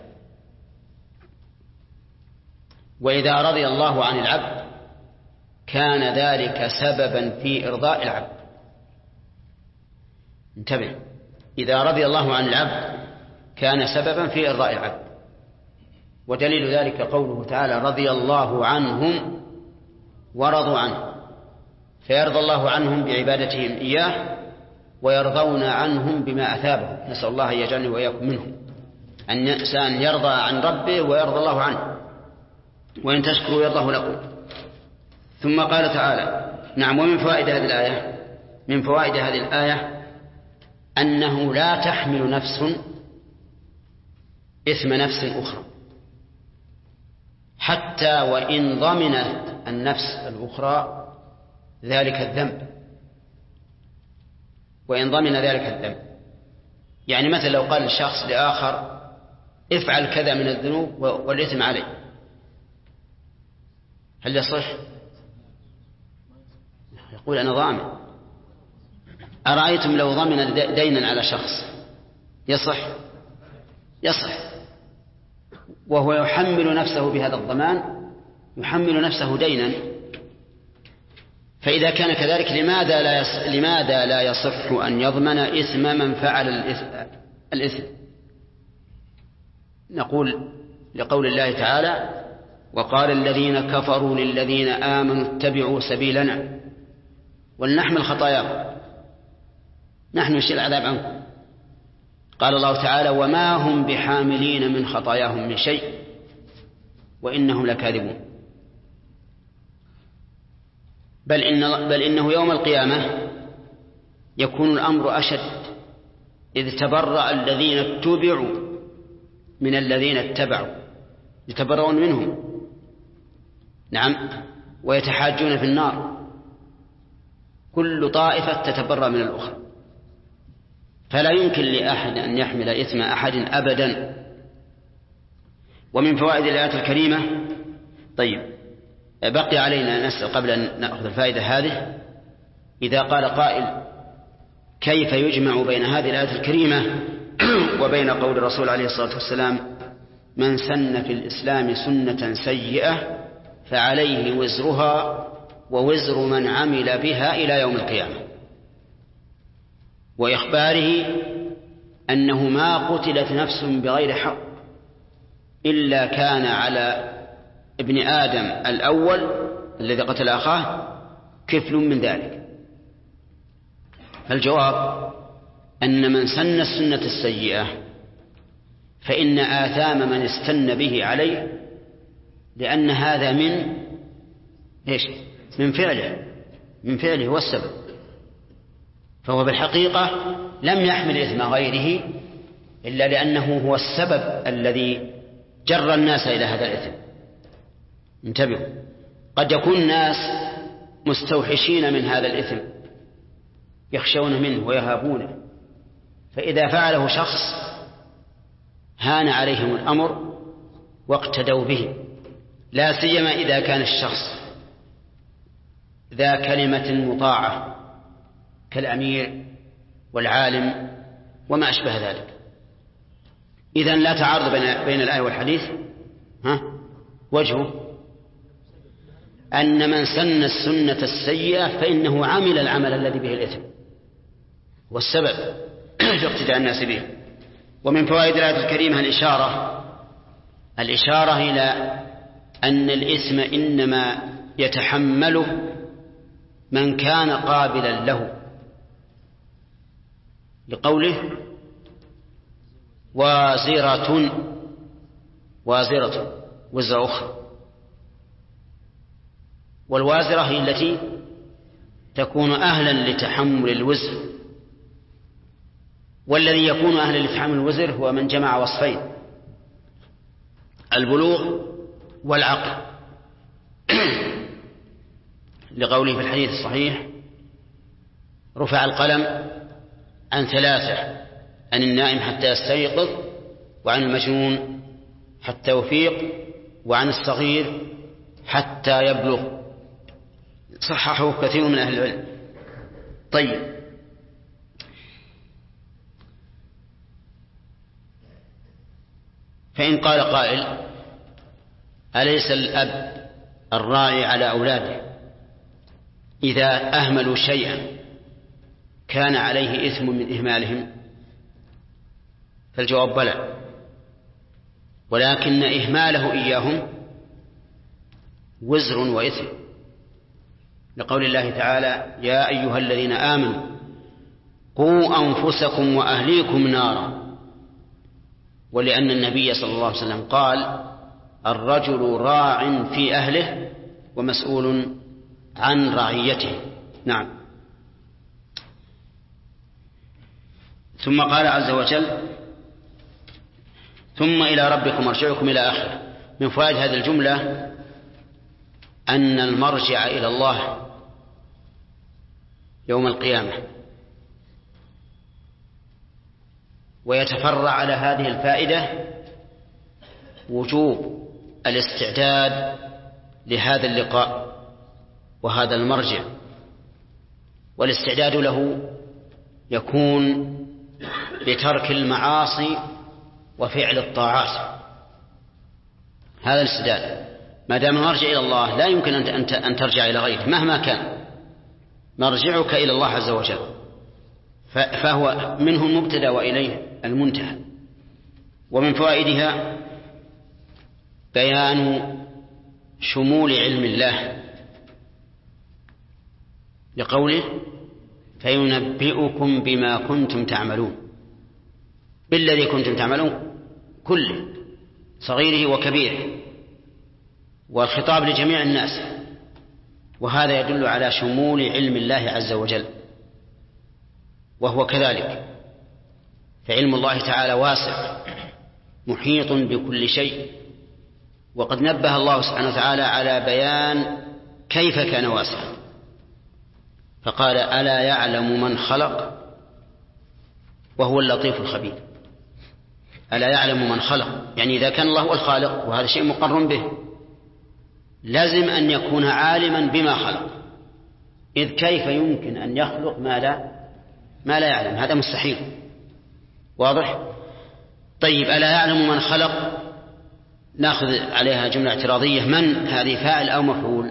وإذا رضي الله عن العبد كان ذلك سببا في إرضاء العبد. انتبه، إذا رضي الله عن العبد كان سببا في إرضاء العبد. ودليل ذلك قوله تعالى رضي الله عنهم ورضوا عنه، فيرضى الله عنهم بعبادتهم إياه ويرضون عنهم بما أثابهم. نسأل الله أن يجعلني وإياكم منهم، أن الإنسان يرضى عن ربه ويرضى الله عنه. وإن تشكروا يرضه لكم. ثم قال تعالى نعم. ومن فوائد هذه الآية، من فوائد هذه الآية أنه لا تحمل نفس إثم نفس أخرى، حتى وإن ضمنت النفس الأخرى ذلك الذنب، وإن ضمن ذلك الذنب. يعني مثلا لو قال الشخص لآخر افعل كذا من الذنوب والإثم عليه، هل يصح؟ يقول أنا ضامن. أرأيتم لو ضمن دينا على شخص يصح؟ يصح، وهو يحمل نفسه بهذا الضمان، يحمل نفسه دينا. فإذا كان كذلك لماذا لا يصح أن يضمن إثم من فعل الإثم؟ نقول لقول الله تعالى وقال الذين كفروا للذين آمنوا اتبعوا سبيلنا ولنحمل خطاياهم نحن نشيل العذاب عنكم. قال الله تعالى وما هم بحاملين من خطاياهم من شيء وإنهم لكاذبون. بل إنه يوم القيامة يكون الأمر أشد، إذ تبرأ الذين اتبعوا من الذين اتبعوا، يتبرؤون منهم. نعم. ويتحاجون في النار، كل طائفة تتبرأ من الأخرى، فلا يمكن لأحد أن يحمل إثم أحد أبدا. ومن فوائد الآية الكريمة، طيب بقي علينا نسأل قبل أن نأخذ الفائدة هذه، إذا قال قائل كيف يجمع بين هذه الآية الكريمة وبين قول الرسول عليه الصلاة والسلام: من سن في الإسلام سنة سيئة فعليه وزرها ووزر من عمل بها إلى يوم القيامة، وإخباره أنه ما قتلت نفس بغير حق إلا كان على ابن آدم الأول الذي قتل أخاه كفل من ذلك. فالجواب أن من سن السنة السيئة فإن آثام من استن به عليه، لأن هذا من فعله هو السبب، فهو بالحقيقة لم يحمل إثم غيره إلا لأنه هو السبب الذي جر الناس إلى هذا الإثم. انتبهوا، قد يكون الناس مستوحشين من هذا الإثم يخشون منه ويهابونه، فإذا فعله شخص هان عليهم الأمر واقتدوا به، لا سيما إذا كان الشخص ذا كلمة مطاعة كالأمير والعالم وما أشبه ذلك. إذن لا تعارض بين الآية والحديث. وجهه أن من سن السنة السيئة فإنه عمل العمل الذي به الإثم والسبب في اقتداء الناس به. ومن فوائد الآية الكريمة الإشارة إلى أن الإثم إنما يتحمله من كان قابلا له، لقوله وازرة وزر أخرى، والوازرة هي التي تكون أهلا لتحمل الوزر، والذي يكون أهلا لتحمل الوزر هو من جمع وصفين: البلوغ والعقل، لقوله في الحديث الصحيح: رفع القلم عن 3، عن النائم حتى يستيقظ، وعن المجنون حتى يفيق، وعن الصغير حتى يبلغ. صححه كثير من أهل العلم. طيب، فإن قال قائل: أليس الأب الراعي على أولاده إذا أهملوا شيئا كان عليه إثم من إهمالهم؟ فالجواب بلى، ولكن إهماله إياهم وزر وإثم، لقول الله تعالى: يا أيها الذين آمنوا قوا أنفسكم وأهليكم نارا، ولأن النبي صلى الله عليه وسلم قال: الرجل راع في أهله ومسؤول عن رعيته. نعم. ثم قال عز وجل: ثم إلى ربكم مرجعكم إلى آخره. من فوائد هذه الجملة أن المرجع إلى الله يوم القيامة. ويتفرع على هذه الفائدة وجوب الاستعداد لهذا اللقاء وهذا المرجع، والاستعداد له يكون بترك المعاصي وفعل الطاعات. هذا الاستعداد، ما دام المرجع إلى الله لا يمكن أن ترجع إلى غيره مهما كان، مرجعك إلى الله عز وجل، فهو منه المبتدأ وإليه المنتهى. ومن فوائدها بيان شمول علم الله، لقوله: فينبئكم بما كنتم تعملون، بالذي كنتم تعملون كله، صغيره وكبيره، والخطاب لجميع الناس، وهذا يدل على شمول علم الله عز وجل. وهو كذلك، فعلم الله تعالى واسع محيط بكل شيء، وقد نبه الله سبحانه وتعالى على بيان كيف كان واسعا، فقال: ألا يعلم من خلق وهو اللطيف الخبير. ألا يعلم من خلق، يعني إذا كان الله هو الخالق، وهذا شيء مقر به، لازم أن يكون عالما بما خلق، إذ كيف يمكن أن يخلق ما لا يعلم، هذا مستحيل. واضح؟ طيب ألا يعلم من خلق، نأخذ عليها جملة اعتراضية. من هذه فاعل أو مفعول؟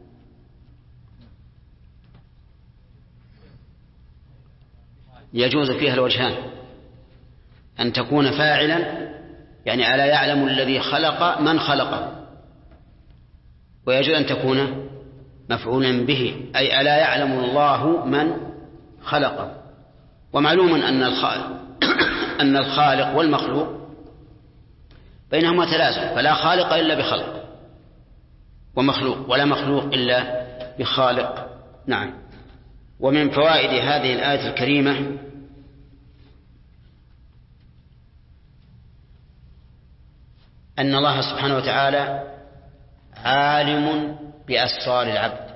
يجوز فيها الوجهان، أن تكون فاعلا يعني ألا يعلم الذي خلق من خلقه، ويجوز أن تكون مفعولا به أي ألا يعلم الله من خلقه. ومعلوم أن الخالق والمخلوق بينهما تلازم، فلا خالق إلا بخلق ومخلوق، ولا مخلوق إلا بخالق. نعم. ومن فوائد هذه الآية الكريمة أن الله سبحانه وتعالى عالم بأسرار العبد،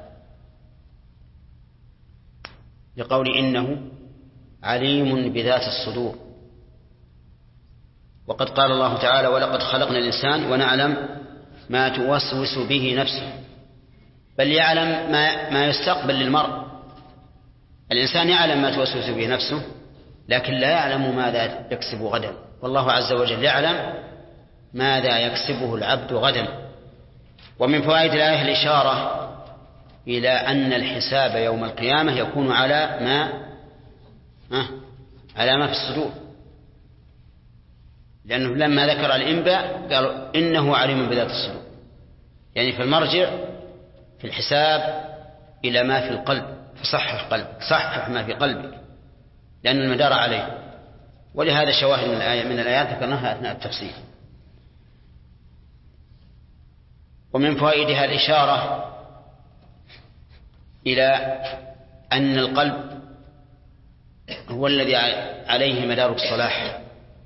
لقول إنه عليم بذات الصدور. وقد قال الله تعالى ولقد خلقنا الإنسان ونعلم ما توسوس به نفسه، بل يعلم ما يستقبل للمرء. الإنسان يعلم ما توسوس به نفسه لكن لا يعلم ماذا يكسب غدا، والله عز وجل يعلم ماذا يكسبه العبد غدا. ومن فوائد الآية الإشارة إلى أن الحساب يوم القيامة يكون على ما في الصدور، لأنه لما ذكر الإنباء قالوا إنه عليم بذات الصدور، يعني فالمرجع في الحساب إلى ما في القلب، فصحح قلبك، صحح ما في قلبك، لأن المدار عليه. ولهذا شواهد من الآيات ذكرناها أثناء التفسير. ومن فوائدها الإشارة إلى أن القلب هو الذي عليه مدار الصلاح،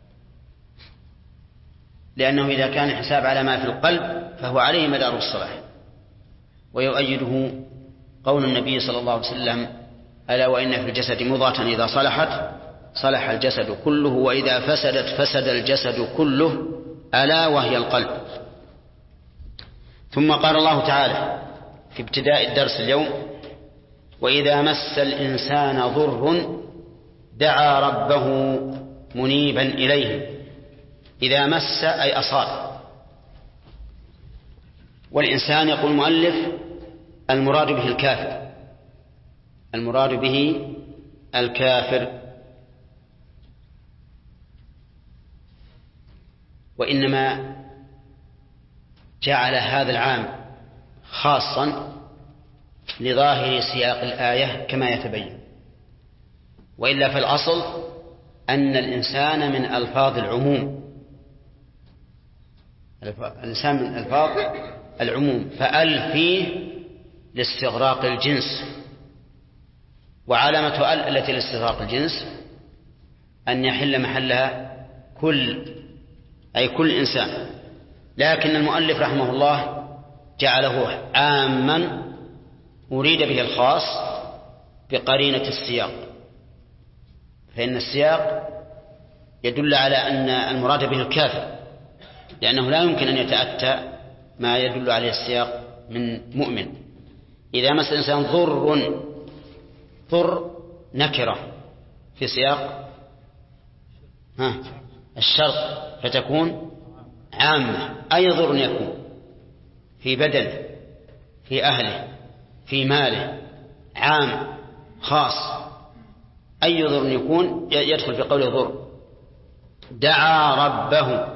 لأنه إذا كان الحساب على ما في القلب فهو عليه مدار الصلاح. ويؤيده قول النبي صلى الله عليه وسلم ألا وإن في الجسد مضغة إذا صلحت صلح الجسد كله وإذا فسدت فسد الجسد كله ألا وهي القلب. ثم قال الله تعالى في ابتداء الدرس اليوم وإذا مس الإنسان ضر دعا ربه منيبا إليه. إذا مس أي أصاب. والإنسان يقول المؤلف المراد به الكافر، المراد به الكافر. وإنما جعل هذا العام خاصا لظاهر سياق الآية كما يتبين، وإلا فالأصل أن الإنسان من ألفاظ العموم، الإنسان من ألفاظ العموم، فأل فيه لاستغراق الجنس. وعلامة أل التي لاستغراق الجنس أن يحل محلها كل، أي كل إنسان. لكن المؤلف رحمه الله جعله عاما أريد به الخاص بقرينة السياق، فإن السياق يدل على أن المراد به الكافر، لأنه لا يمكن أن يتأتى ما يدل عليه السياق من مؤمن. إذا مس الإنسان ضر نكرة في سياق الشرط فتكون عامة. أي ضر يكون في بدنه، في أهله، في ماله، عام خاص. أي ضر يكون يدخل في قوله ضر. دعا ربه،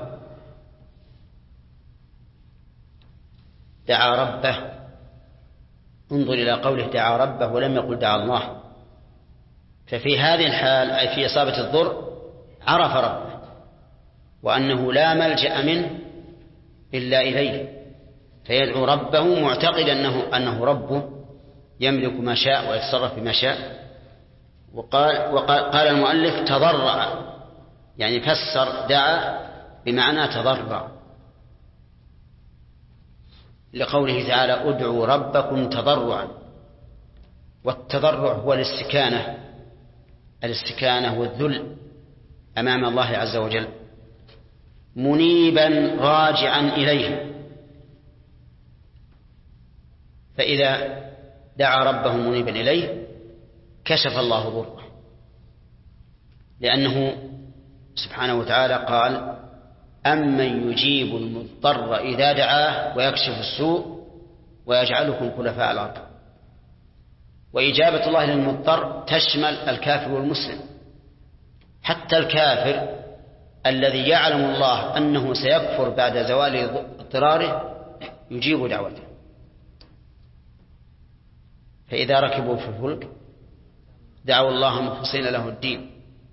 دعا ربه، انظر إلى قوله دعا ربه ولم يقل دعا الله. ففي هذه الحال أي في إصابة الضر عرف ربه وأنه لا ملجأ منه إلا إليه، فيدعو ربه معتقدا أنه ربه يملك ما شاء ويتصرف بما شاء. وقال المؤلف تضرع، يعني فسر دعا بمعنى تضرع، لقوله تعالى ادعوا ربكم تضرعا. والتضرع هو الاستكانة والذل أمام الله عز وجل، منيبا راجعا إليه. فإذا دعا ربه منيبا إليه كشف الله ضره لأنه سبحانه وتعالى قال أمن يجيب المضطر إذا دعاه ويكشف السوء ويجعلكم خلفاء الأرض. وإجابة الله للمضطر تشمل الكافر والمسلم، حتى الكافر الذي يعلم الله أنه سيكفر بعد زوال اضطراره يجيب دعوته. فإذا ركبوا في الفلك دعوا الله مخلصين له الدين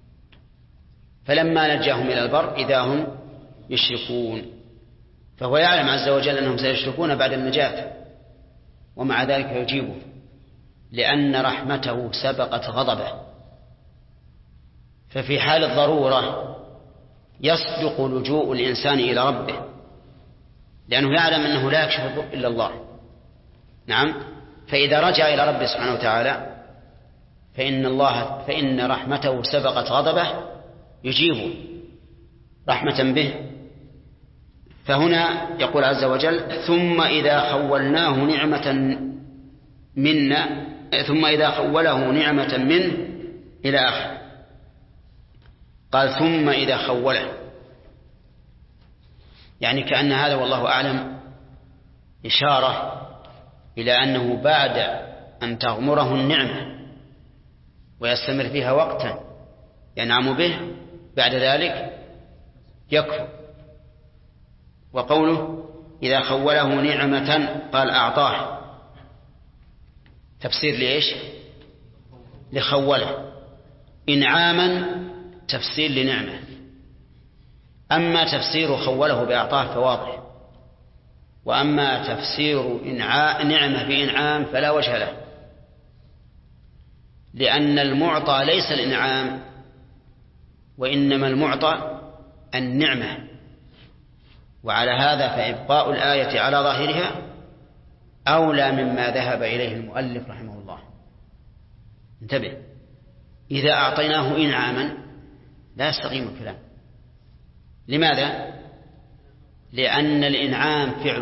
فلما نجاهم إلى البر إذا هم يشركون. فهو يعلم عز وجل أنهم سيشركون بعد النجاة، ومع ذلك يجيبه لأن رحمته سبقت غضبه. ففي حال الضرورة يصدق لجوء الإنسان إلى ربه، لأنه يعلم أنه لا يكشف الضر إلا الله. نعم. فإذا رجع إلى ربه سبحانه وتعالى فإن رحمته سبقت غضبه يجيبه رحمة به. فهنا يقول عز وجل ثم إذا خولناه نعمة منا ثم إذا خوله نعمة منه إلى آخر. قال ثم إذا خوله، يعني كأن هذا والله أعلم إشارة إلى أنه بعد أن تغمره النعمة ويستمر فيها وقتا ينعم به بعد ذلك يكفر. وقوله إذا خوله نعمة قال أعطاه، تفسير ليش؟ لخوله. إنعاما تفسير لنعمة، أما تفسير خوله بأعطاه فواضح، وأما تفسير نعمة بإنعام فلا وجه له، لأن المعطى ليس الإنعام وإنما المعطى النعمة. وعلى هذا فإبقاء الآية على ظاهرها أولى مما ذهب إليه المؤلف رحمه الله. انتبه، إذا أعطيناه إنعاما لا يستقيم الكلام. لماذا؟ لأن الإنعام فعل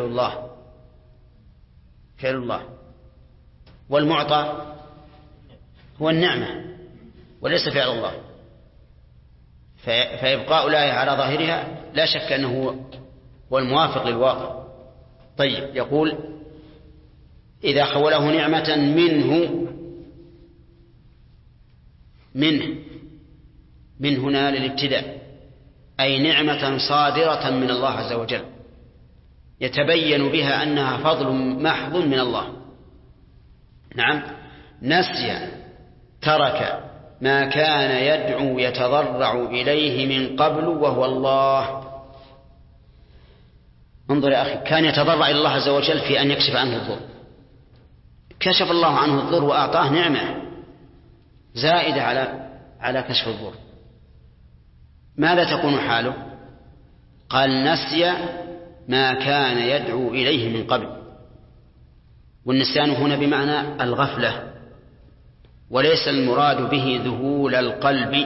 الله، والمعطى هو النعمة وليس فعل الله. فإبقاء الآية على ظاهرها لا شك أنه هو الموافق للواقع. طيب، يقول إذا خوله نعمة منه من هنا للابتداء، أي نعمة صادرة من الله عز وجل يتبين بها أنها فضل محض من الله. نعم. نسي ترك ما كان يدعو يتضرع إليه من قبل وهو الله. انظر يا أخي، كان يتضرع إلى الله عز وجل في أن يكشف عنه الضر، كشف الله عنه الضر وأعطاه نعمة زائدة على كشف الضر. ماذا تكون حاله؟ قال نسي ما كان يدعو إليه من قبل. والنسيان هنا بمعنى الغفلة، وليس المراد به ذهول القلب.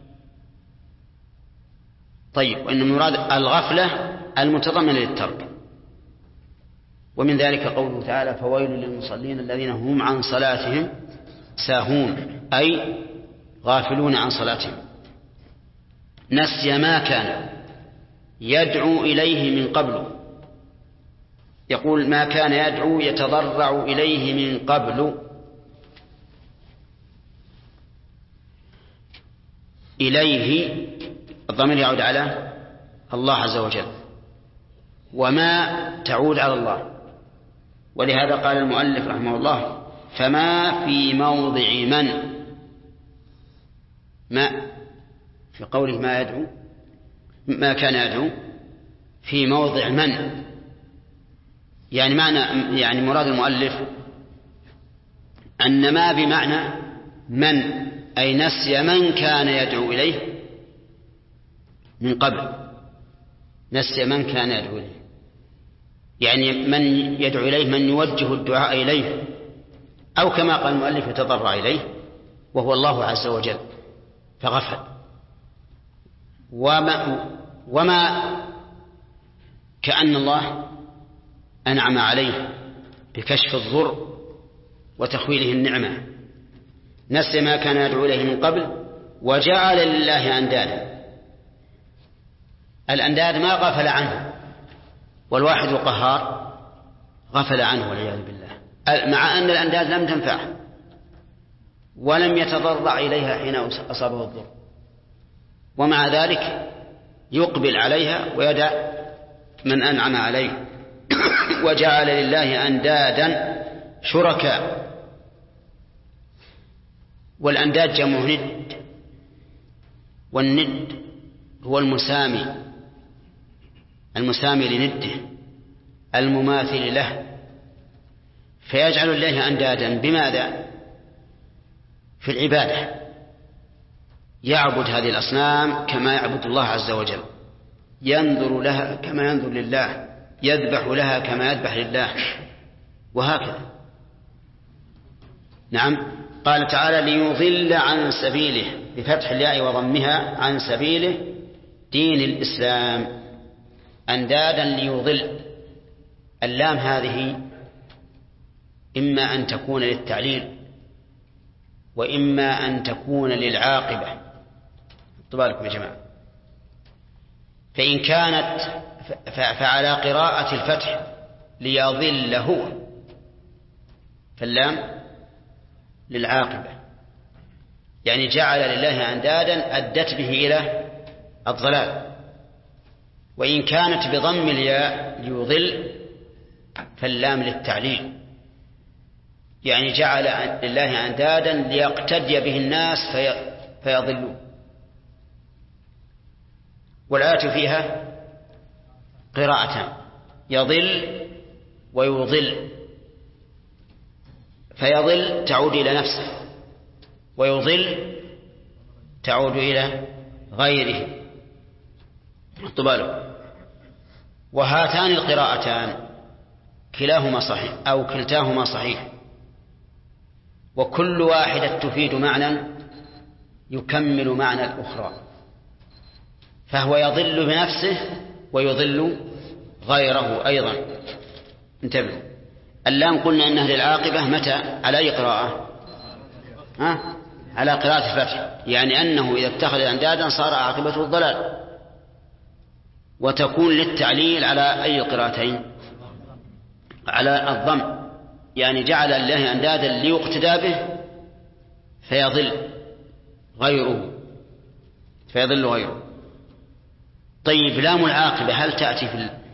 طيب، وإن المراد الغفلة المتضمنة للترك. ومن ذلك قوله تعالى فويل للمصلين الذين هم عن صلاتهم ساهون، أي غافلون عن صلاتهم. نسي ما كان يدعو إليه من قبل، يقول ما كان يدعو يتضرع إليه من قبل. إليه الضمير يعود على الله عز وجل، وما تعود على الله. ولهذا قال المؤلف رحمه الله فما في موضع من، ما في قوله ما يدعو ما كان يدعو في موضع من، يعني مراد المؤلف أن ما بمعنى من، أي نسي من كان يدعو إليه من قبل. نسي من كان يدعو إليه، يعني من يدعو إليه، من يوجه الدعاء إليه، أو كما قال المؤلف يتضرع إليه وهو الله عز وجل، فغفل. وما كأن الله أنعم عليه بكشف الضر وتخويله النعمة. نسي ما كان يدعو إليه من قبل وجعل لله أندادا. الأنداد ما غفل عنه، والواحد القهار غفل عنه والعياذ بالله، مع أن الأنداد لم تنفعه ولم يتضرع إليها حين أصابه الضر، ومع ذلك يقبل عليها ويدع من أنعم عليه. وجعل لله أندادا شركاء. والأنداد جمع ند، والند هو المسامي لنده المماثل له، فيجعل الله أندادا. بماذا؟ في العبادة، يعبد هذه الأصنام كما يعبد الله عز وجل، ينظر لها كما ينظر لله، يذبح لها كما يذبح لله، وهكذا. نعم. قال تعالى ليضل عن سبيله بفتح الياء وضمها، عن سبيله دين الإسلام. أندادا ليضل. اللام هذه إما أن تكون للتعليل وإما أن تكون للعاقبة. طبالكم يا جماعة. فإن كانت فعلى قراءة الفتح ليضل هو، فاللام للعاقبة، يعني جعل لله أندادا أدت به إلى الضلال. وإن كانت بضم الياء ليضل فاللام للتعليل، يعني جعل لله أندادا ليقتدي به الناس فيضلوا. والآية فيها قراءتان، يضل ويضل. فيضل تعود إلى نفسه، ويضل تعود إلى غيره. طبالو. وهاتان القراءتان كلاهما صحيح أو كلتاهما صحيح، وكل واحدة تفيد معنى يكمل معنى الأخرى، فهو يضل بنفسه ويضل غيره أيضا. انتبهوا. اللام قلنا أنها للعاقبة متى؟ على أي قراءة؟ على قراءة الفتح، يعني أنه إذا اتخذ أندادا صار عاقبته الضلال. وتكون للتعليل على أي قراءتين؟ على الضم، يعني جعل الله أندادا ليقتدى به فيضل غيره. طيب، لام العاقبة هل تأتي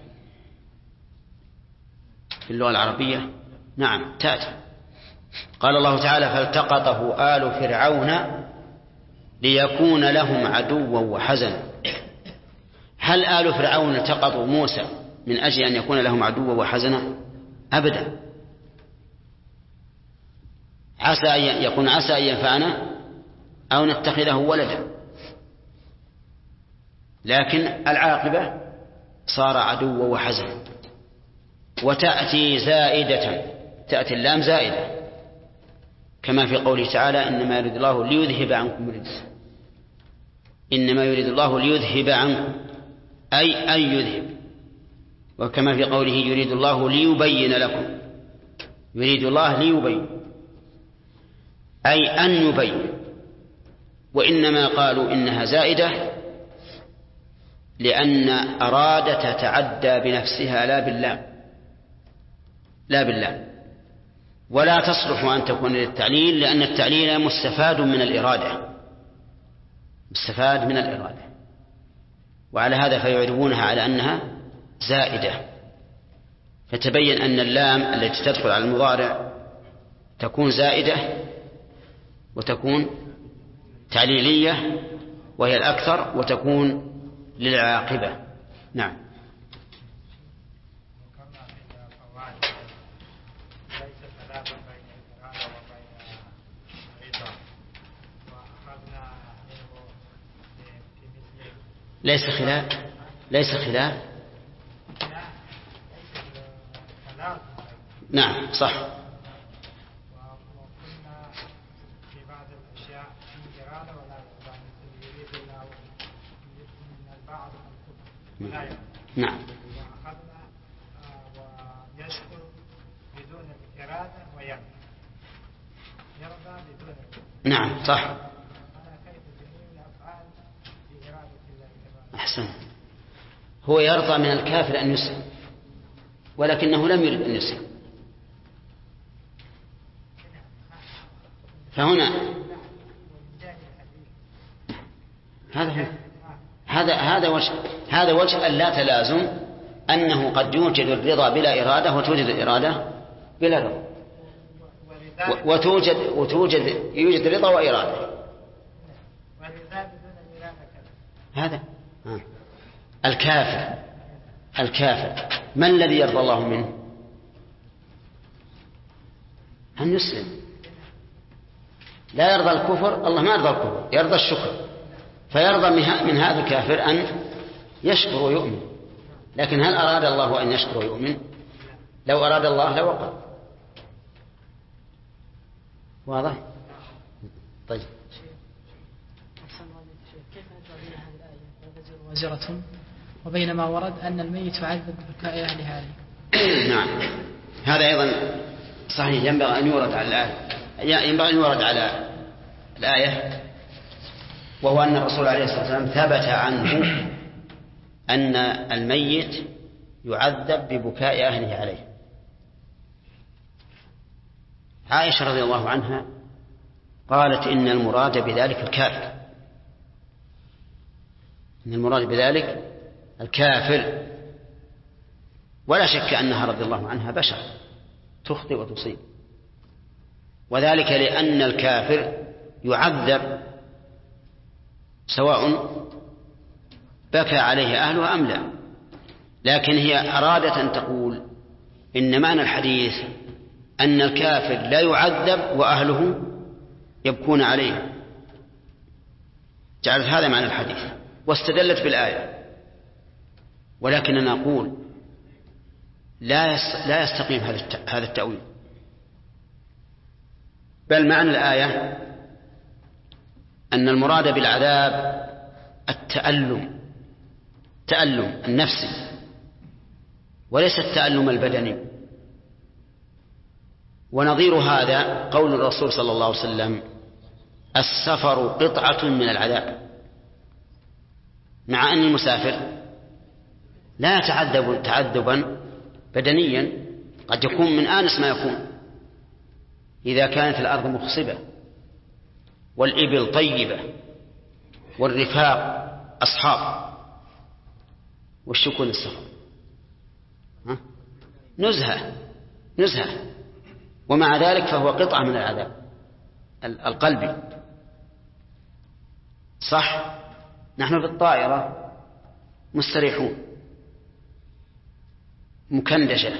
في اللغة العربية؟ نعم تأتي. قال الله تعالى فالتقطه آل فرعون ليكون لهم عدوا وحزنا. هل آل فرعون التقطوا موسى من أجل أن يكون لهم عدوا وحزنا؟ أبدا. عسى أن ينفعنا أو نتخذه ولدا، لكن العاقبة صار عدوا وحزنا. وتأتي زائدة، تأتي اللام زائدة كما في قوله تعالى إنما يريد الله ليذهب عنكم الرجس. إنما يريد الله ليذهب عنكم أي أن يذهب. وكما في قوله يريد الله ليبين لكم، يريد الله ليبين أي أن يبين. وإنما قالوا إنها زائدة لأن أراد تتعدى بنفسها لا بالله، ولا تصلح أن تكون للتعليل، لأن التعليل مستفاد من الإرادة، وعلى هذا فيعربونها على أنها زائدة. فتبين أن اللام التي تدخل على المضارع تكون زائدة وتكون تعليلية وهي الأكثر، وتكون للعاقبة. نعم. ليس خلاف. نعم صح. وقلنا في بعض الأشياء في إرادة ولا يريد الله من البعض لا يرى. نعم. وأخذنا ويشكر بدون الإرادة ويرضى بدون الإرادة. نعم صح. أحسن. هو يرضى من الكافر أن يسلم ولكنه لم يرد أن يسلم. فهنا هذا وجه لا تلازم، أنه قد يوجد الرضا بلا إرادة وتوجد الإرادة بلا رضا، يوجد رضا وإرادة. هذا الكافر ما الذي يرضى الله منه؟ أن يسلم. لا يرضى الكفر، الله ما يرضى الكفر، يرضى الشكر، فيرضى من هذا الكافر أن يشكر ويؤمن. لكن هل أراد الله أن يشكر ويؤمن؟ لو أراد الله لوقع. واضح؟ طيب. كيف نجمع بين هذه الآية لا تزر وازرة وبين ما ورد أن الميت يعذب ببكاء أهل هذه؟ نعم، هذا أيضا صحيح، ينبغي أن يورد على الآية، وهو أن الرسول عليه الصلاة والسلام ثبت عنه أن الميت يعذب ببكاء أهله عليه. عائشة رضي الله عنها قالت إن المراد بذلك الكافر، إن المراد بذلك الكافر، ولا شك أنها رضي الله عنها بشر تخطئ وتصيب، وذلك لأن الكافر يعذب سواء بكى عليه أهله أم لا. لكن هي أرادت أن تقول إن معنى الحديث أن الكافر لا يعذب وأهله يبكون عليه، جعلت هذا معنى الحديث واستدلت بالآية. ولكننا نقول لا يستقيم هذا التأويل، بل معنى الآية أن المراد بالعذاب التألم النفسي وليس التألم البدني. ونظير هذا قول الرسول صلى الله عليه وسلم: السفر قطعة من العذاب، مع أن المسافر لا يتعذب تعذبا بدنيا، قد يكون من آنس ما يكون إذا كانت الأرض مخصبة والإبل طيبة والرفاق أصحاب، والشكون السفر نزهة، ومع ذلك فهو قطعة من العذاب القلبي. صح، نحن في الطائرة مستريحون مكندشة،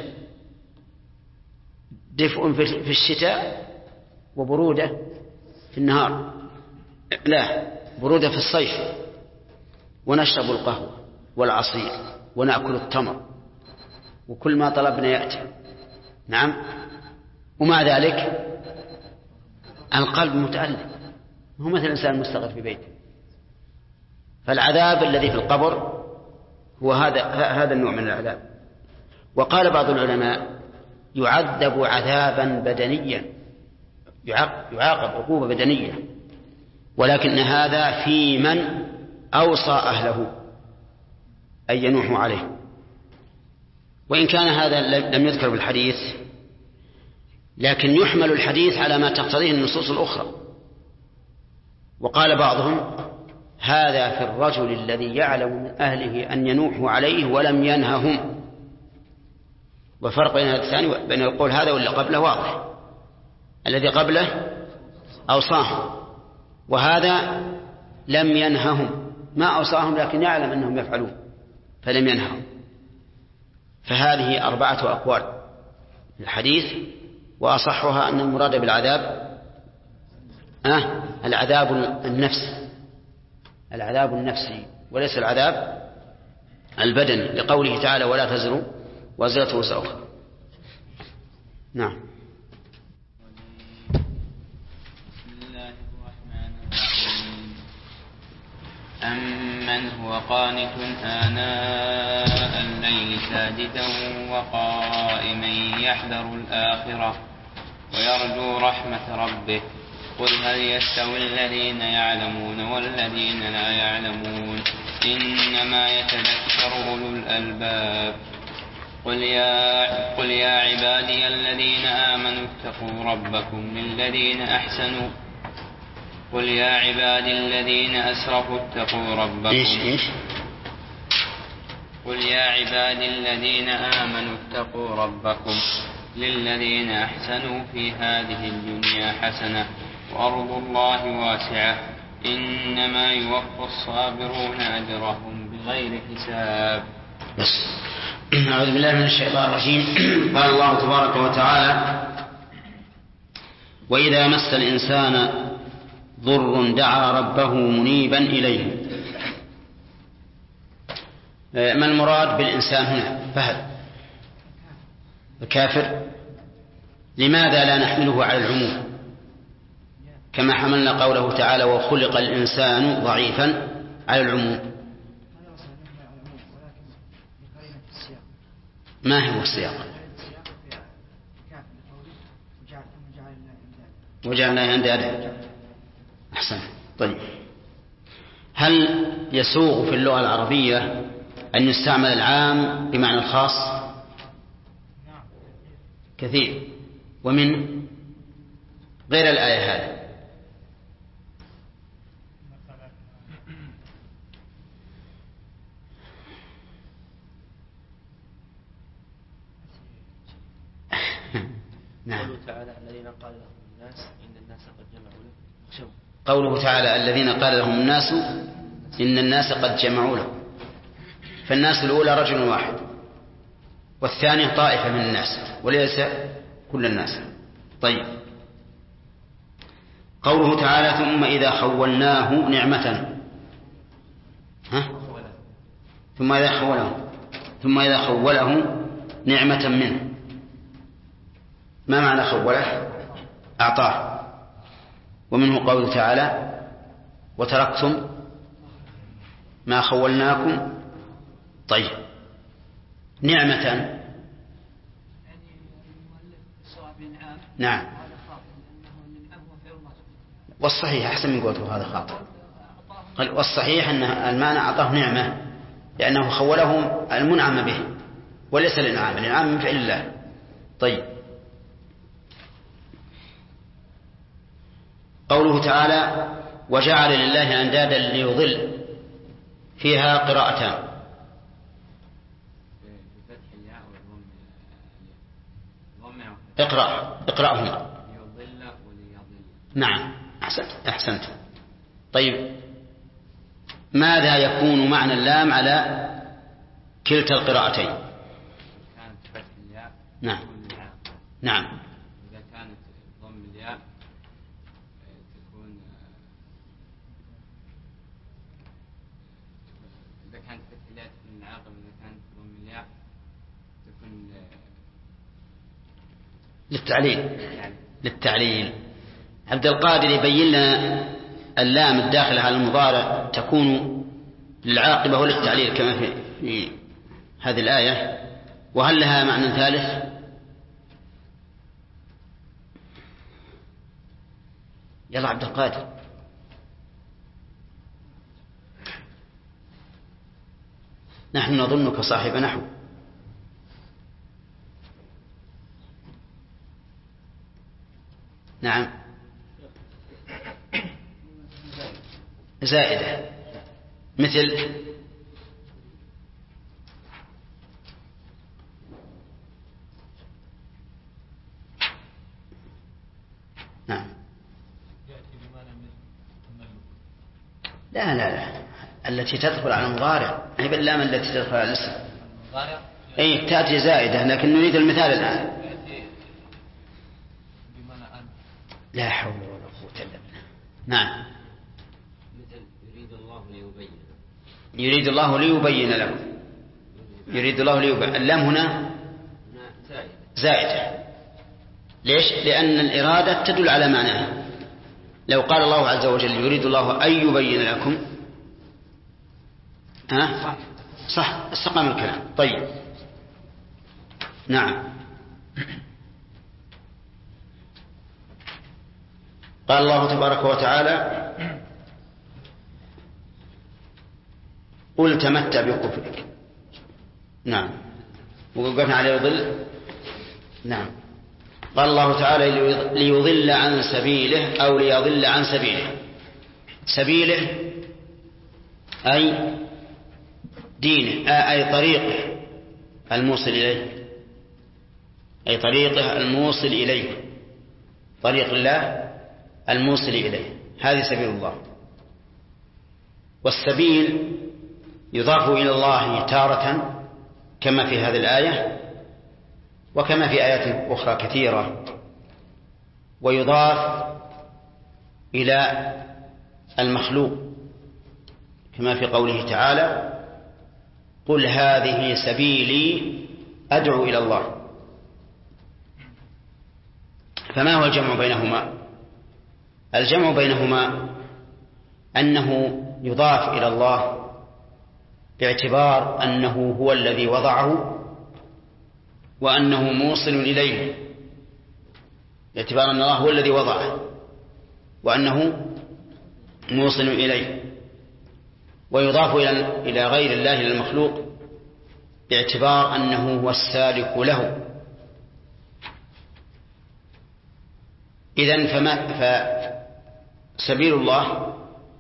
دفء في الشتاء وبرودة في النهار، لا برودة في الصيف، ونشرب القهوة والعصير ونأكل التمر وكل ما طلبنا يأتي. نعم، ومع ذلك القلب متألم، هو مثل الإنسان المستقر في بيته. فالعذاب الذي في القبر هو هذا النوع من العذاب. وقال بعض العلماء: يعذب عذابا بدنيا، يعاقب عقوبة بدنية، ولكن هذا في من أوصى أهله أن ينوحوا عليه. وإن كان هذا لم يذكر بالحديث، لكن يحمل الحديث على ما تقتضيه النصوص الأخرى. وقال بعضهم: هذا في الرجل الذي يعلم من أهله أن ينوحوا عليه ولم ينههم. وفرق بين الثاني بين القول هذا واللي قبله واضح، الذي قبله أوصاهم، وهذا لم ينههم، ما أوصاهم لكن يعلم أنهم يفعلون فلم ينههم. فهذه 4 أقوال في الحديث، وأصحها أن المراد بالعذاب العذاب النفسي وليس العذاب البدني، لقوله تعالى: ولا تزر وازرة وزر أخرى. نعم. بسم الله الرحمن الرحيم. أمن هو قانت آناء الليل ساجدا وقائما يحذر الآخرة ويرجو رحمة ربه قل هل يستوي الذين يعلمون والذين لا يعلمون إنما يتذكر أولو الألباب. قل يا عبادي الذين آمنوا اتقوا ربكم للذين أحسنوا قل يا عبادي الذين أسرفوا اتقوا ربكم قل يا عبادي الذين آمنوا اتقوا ربكم للذين أحسنوا في هذه الدنيا حسنة وأرض الله واسعة إنما يوفى الصابرون أجرهم بغير حساب. بس أعوذ بالله من الشيطان الرجيم. قال الله تبارك وتعالى: وإذا مس الإنسان ضر دعا ربه منيبا إليه. ما المراد بالإنسان هنا؟ فهد الكافر. لماذا لا نحمله على العموم كما حملنا قوله تعالى: وخلق الإنسان ضعيفا على العموم؟ ما هو السياق؟ وجعلنا أندادا. أحسن. طيب، هل يسوغ في اللغة العربية أن يستعمل العام بمعنى الخاص؟ كثير، ومن غير الآية هذه. نعم. قوله تعالى الذين قال لهم الناس إن الناس قد جمعوا لكم. قوله تعالى الذين قال لهم الناس إن الناس قد جمعوا لكم، فالناس الأولى رجل واحد، والثانية طائفة من الناس وليس كل الناس. طيب، قوله تعالى ثم إذا خولناه نعمة، ثم إذا خوله نعمة منه. ما معنى خوله؟ أعطاه. ومنه قوله تعالى وتركتم ما خولناكم. طيب، نعمة. نعم، والصحيح أحسن من قوله هذا خاطئ. والصحيح أن المعنى أعطاه نعمة لأنه خوله المنعم به وليس الإنعام من فعل الله. طيب، قوله تعالى وجعل لله أندادا ليضل، فيها قراءتان. اقرأهما. نعم، أحسنت. طيب، ماذا يكون معنى اللام على كلتا القراءتين؟ نعم. إذا كانت ضم الياء تكون، إذا كانت فتح الياء تكون العاقبة، إذا كانت ضم الياء تكون للتعليل. عبد القادر يبين لنا اللام الداخلة على المضارع تكون للعاقبة وللتعليل كما في هذه الآية. وهل لها معنى ثالث؟ يلا عبد القادر. نحن نظنك صاحب نحو. نعم، زائدة مثل نعم. لا التي تدخل على المضارع، يعني باللام التي تدخل على الاسم. أي تأتي زائدة، لكن نريد المثال الآن. لا حول ولا قوة إلا بالله. نعم، مثل يريد الله ليبين لكم. يريد الله ليبين. اللام هنا زائدة. ليش؟ لأن الإرادة تدل على معناها. لو قال الله عز وجل يريد الله أن يبين لكم، صح، استقام الكلام. طيب، نعم. قال الله تبارك وتعالى قل تمتع بكفرك. نعم. وقفنا على يضل. نعم. قال الله تعالى ليضل عن سبيله أو ليضل عن سبيله. سبيله أي دينه، أي طريقه الموصل إليه، أي طريقه الموصل إليه، طريق الله الموصل إليه، هذه سبيل الله. والسبيل يضاف إلى الله تارة كما في هذه الآية وكما في آيات أخرى كثيرة، ويضاف إلى المخلوق كما في قوله تعالى قل هذه سبيلي أدعو إلى الله. فما هو الجمع بينهما؟ الجمع بينهما أنه يضاف إلى الله باعتبار أنه هو الذي وضعه وأنه موصل إليه، باعتبار أن الله هو الذي وضعه وأنه موصل إليه. ويضاف إلى غير الله إلى المخلوق باعتبار أنه هو السالك له. إذن فسبيل الله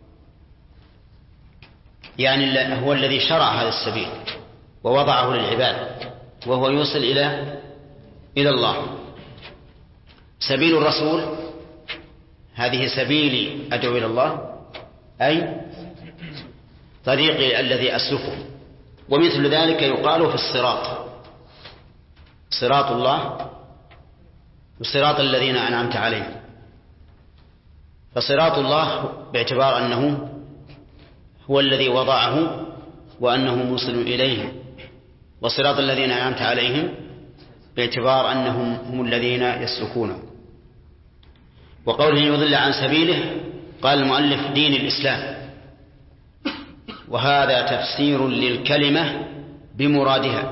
يعني هو الذي شرع هذا السبيل ووضعه للعباد وهو يوصل إلى الله. سبيل الرسول هذه سبيلي أدعو إلى الله، أي طريقي الذي أسلكه. ومثل ذلك يقال في الصراط، صراط الله وصراط الذين أنعمت عليهم. فصراط الله باعتبار أنه هو الذي وضعه وأنه موصل إليه، وصراط الذين أنعمت عليهم باعتبار أنهم هم الذين يسلكونه. وقوله يضل عن سبيله قال المؤلف دين الإسلام، وهذا تفسير للكلمة بمرادها،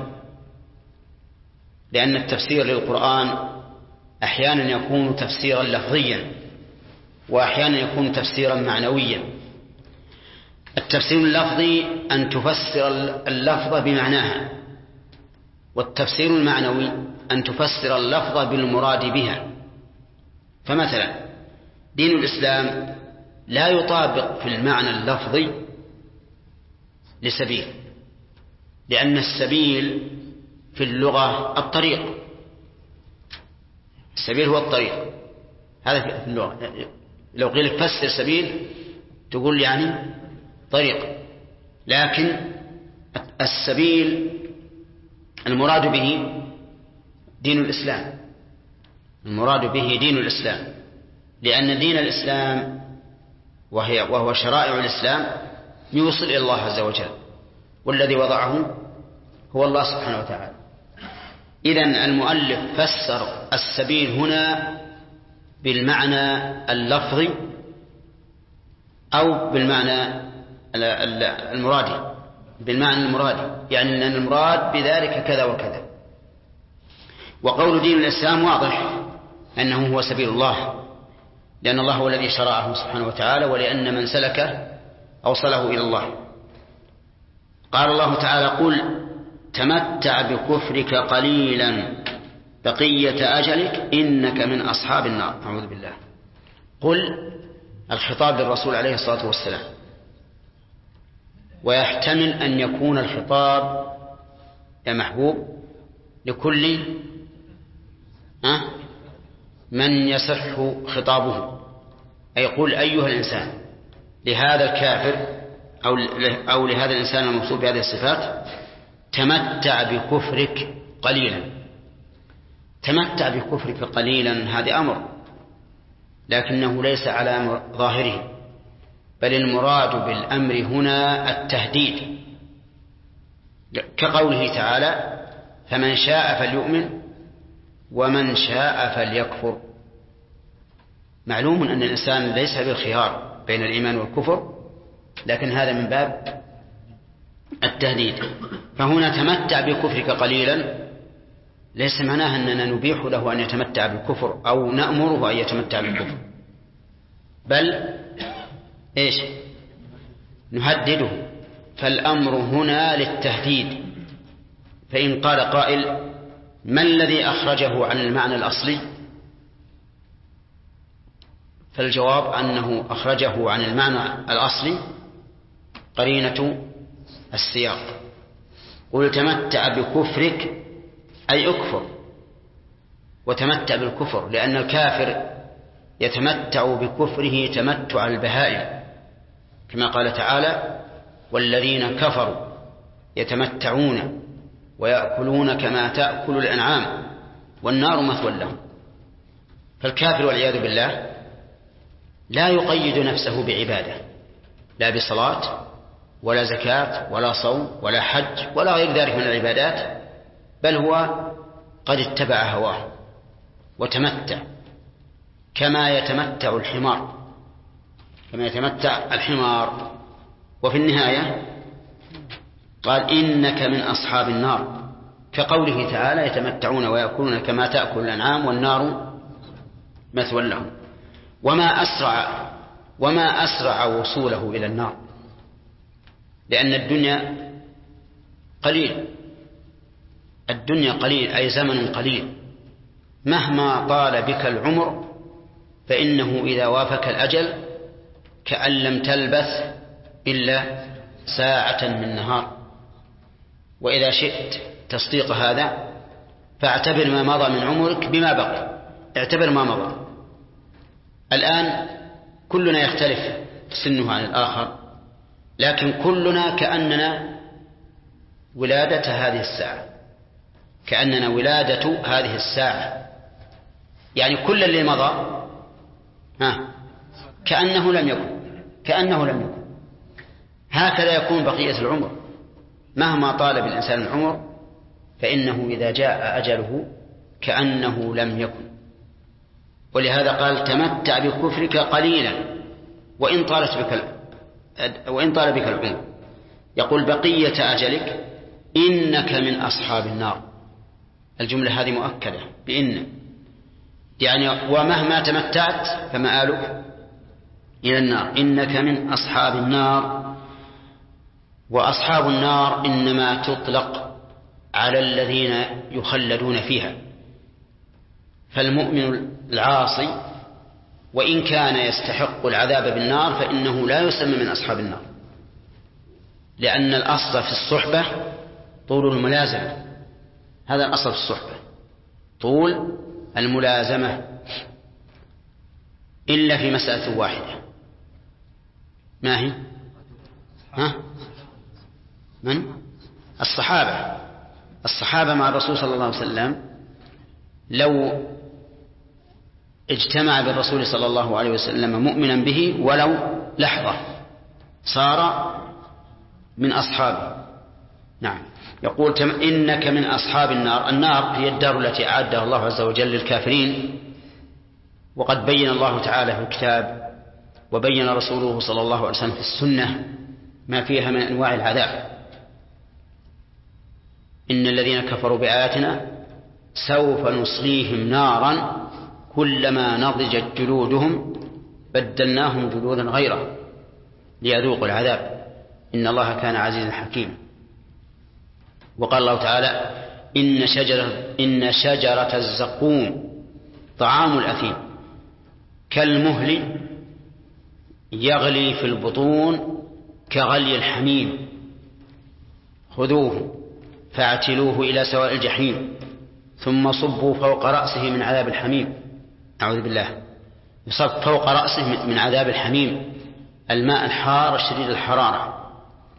لأن التفسير للقرآن أحيانا يكون تفسيرا لفظيا وأحيانا يكون تفسيرا معنويا. التفسير اللفظي أن تفسر اللفظ بمعناها، والتفسير المعنوي أن تفسر اللفظ بالمراد بها. فمثلا دين الإسلام لا يطابق في المعنى اللفظي لسبيل، لأن السبيل في اللغة الطريق، السبيل هو الطريق، هذا في اللغة. لو قيل فسر سبيل تقول يعني طريق، لكن السبيل المراد به دين الإسلام، المراد به دين الإسلام، لأن دين الإسلام وهو شرائع الإسلام يوصل إلى الله عز وجل، والذي وضعه هو الله سبحانه وتعالى. إذن المؤلف فسر السبيل هنا بالمعنى اللفظي أو بالمعنى المرادي، بالمعنى المرادي، يعني أن المراد بذلك كذا وكذا. وقول دين الإسلام واضح أنه هو سبيل الله، لأن الله هو الذي شرعه سبحانه وتعالى، ولأن من سلكه أوصله إلى الله. قال الله تعالى قل تمتع بكفرك قليلا بقية أجلك إنك من أصحاب النار. أعوذ بالله. قل الخطاب للرسول عليه الصلاة والسلام، ويحتمل أن يكون الخطاب يا محبوب لكل من يصح خطابه، أي يقول أيها الإنسان لهذا الكافر أو لهذا الإنسان الموصوف بهذه الصفات تمتع بكفرك قليلا. تمتع بكفرك قليلا هذا أمر، لكنه ليس على ظاهره، بل المراد بالأمر هنا التهديد، كقوله تعالى فمن شاء فليؤمن ومن شاء فليكفر. معلوم أن الإنسان ليس بالخيار بين الإيمان والكفر، لكن هذا من باب التهديد. فهنا تمتع بكفرك قليلا ليس معناه أننا نبيح له أن يتمتع بالكفر أو نأمره أن يتمتع بالكفر، بل إيش نهدده فالأمر هنا للتهديد. فإن قال قائل ما الذي أخرجه عن المعنى الأصلي؟ فالجواب أنه أخرجه عن المعنى الأصلي قرينة السياق. قل تمتع بكفرك أي أكفر، وتمتع بالكفر، لأن الكافر يتمتع بكفره تمتع البهائم، كما قال تعالى والذين كفروا يتمتعون ويأكلون كما تأكل الأنعام والنار مثوى لهم. فالكافر والعياذ بالله لا يقيد نفسه بعبادة، لا بصلاة ولا زكاة ولا صوم ولا حج ولا غير ذلك من العبادات، بل هو قد اتبع هواه وتمتع كما يتمتع الحمار. وفي النهاية قال إنك من أصحاب النار، كقوله تعالى يتمتعون ويأكلون كما تأكل الأنعام والنار مثوى لهم. وما أسرع وصوله إلى النار، لأن الدنيا قليل أي زمن قليل، مهما طال بك العمر فإنه إذا وافك الأجل كأن لم تلبث إلا ساعة من نهار. وإذا شئت تصديق هذا فاعتبر ما مضى من عمرك بما بقي، اعتبر ما مضى. الآن كلنا يختلف سنه عن الآخر، لكن كلنا كأننا ولادة هذه الساعة، يعني كل اللي مضى كأنه لم يكن. هكذا يكون بقية العمر، مهما طال بالإنسان العمر فإنه إذا جاء أجله كأنه لم يكن. ولهذا قال تمتع بكفرك قليلا وإن طال بك العمر. يقول بقية أجلك إنك من أصحاب النار. الجملة هذه مؤكدة بإن، يعني ومهما تمتعت فمآلك إلى النار. إنك من أصحاب النار. وأصحاب النار إنما تطلق على الذين يخلدون فيها، فالمؤمن العاصي وإن كان يستحق العذاب بالنار فإنه لا يسمى من أصحاب النار، لأن الأصل في الصحبة طول الملازمة. هذا الأصل في الصحبة طول الملازمة، إلا في مسألة واحدة. ما هي؟ من؟ الصحابة مع الرسول صلى الله عليه وسلم لو اجتمع بالرسول صلى الله عليه وسلم مؤمنا به ولو لحظة صار من أصحابه. نعم. يقول إنك من أصحاب النار. النار هي الدار التي أعدها الله عز وجل للكافرين، وقد بين الله تعالى في الكتاب وبين رسوله صلى الله عليه وسلم في السنة ما فيها من أنواع العذاب. إن الذين كفروا بآياتنا سوف نصليهم نارا كلما نضجت جلودهم بدلناهم جلودا غيره ليذوقوا العذاب إن الله كان عزيزا حكيما. وقال الله تعالى إن شجرة الزقوم طعام الأثيم كالمهل يغلي في البطون كغلي الحميم خذوه فاعتلوه إلى سواء الجحيم ثم صبوا فوق رأسه من عذاب الحميم. أعوذ بالله. يصب فوق رأسه من عذاب الحميم الماء الحار الشديد الحرارة.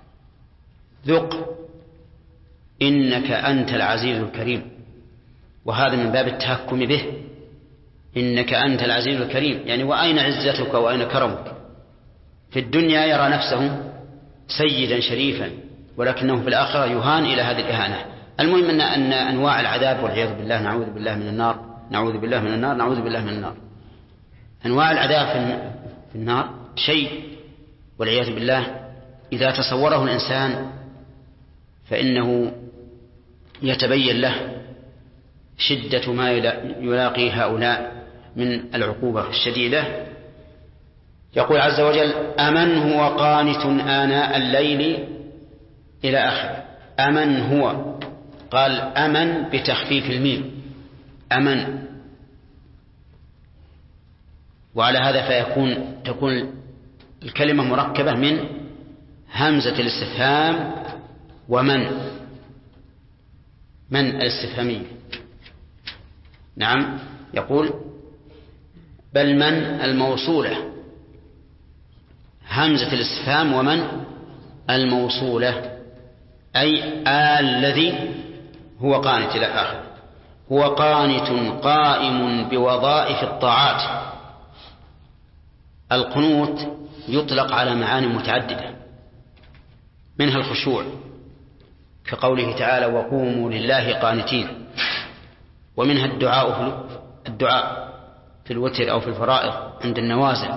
ذق إنك أنت العزيز الكريم. وهذا من باب التهكم به. إنك أنت العزيز الكريم، يعني وأين عزتك وأين كرمك؟ في الدنيا يرى نفسه سيدا شريفا، ولكنه في الآخرة يهان إلى هذه الإهانة. المهم أن أنواع العذاب والعياذ بالله نعوذ بالله من النار. أنواع العذاب في النار شيء والعياذ بالله إذا تصوره الإنسان فإنه يتبين له شدة ما يلاقي هؤلاء من العقوبة الشديدة. يقول عز وجل أمن هو قانت آناء الليل إلى آخره. أمن هو، قال أمن بتخفيف الميم، أمن. وعلى هذا تكون الكلمة مركبة من همزة الاستفهام ومن، من الاستفهامية. نعم، يقول بل من الموصولة، همزة الاستفهام ومن الموصولة، أي الذي هو قانت إلى آخر. هو قانت قائم بوظائف الطاعات. القنوت يطلق على معاني متعددة، منها الخشوع كقوله تعالى وقوموا لله قانتين، ومنها الدعاء في الوتر أو في الفرائض عند النوازل،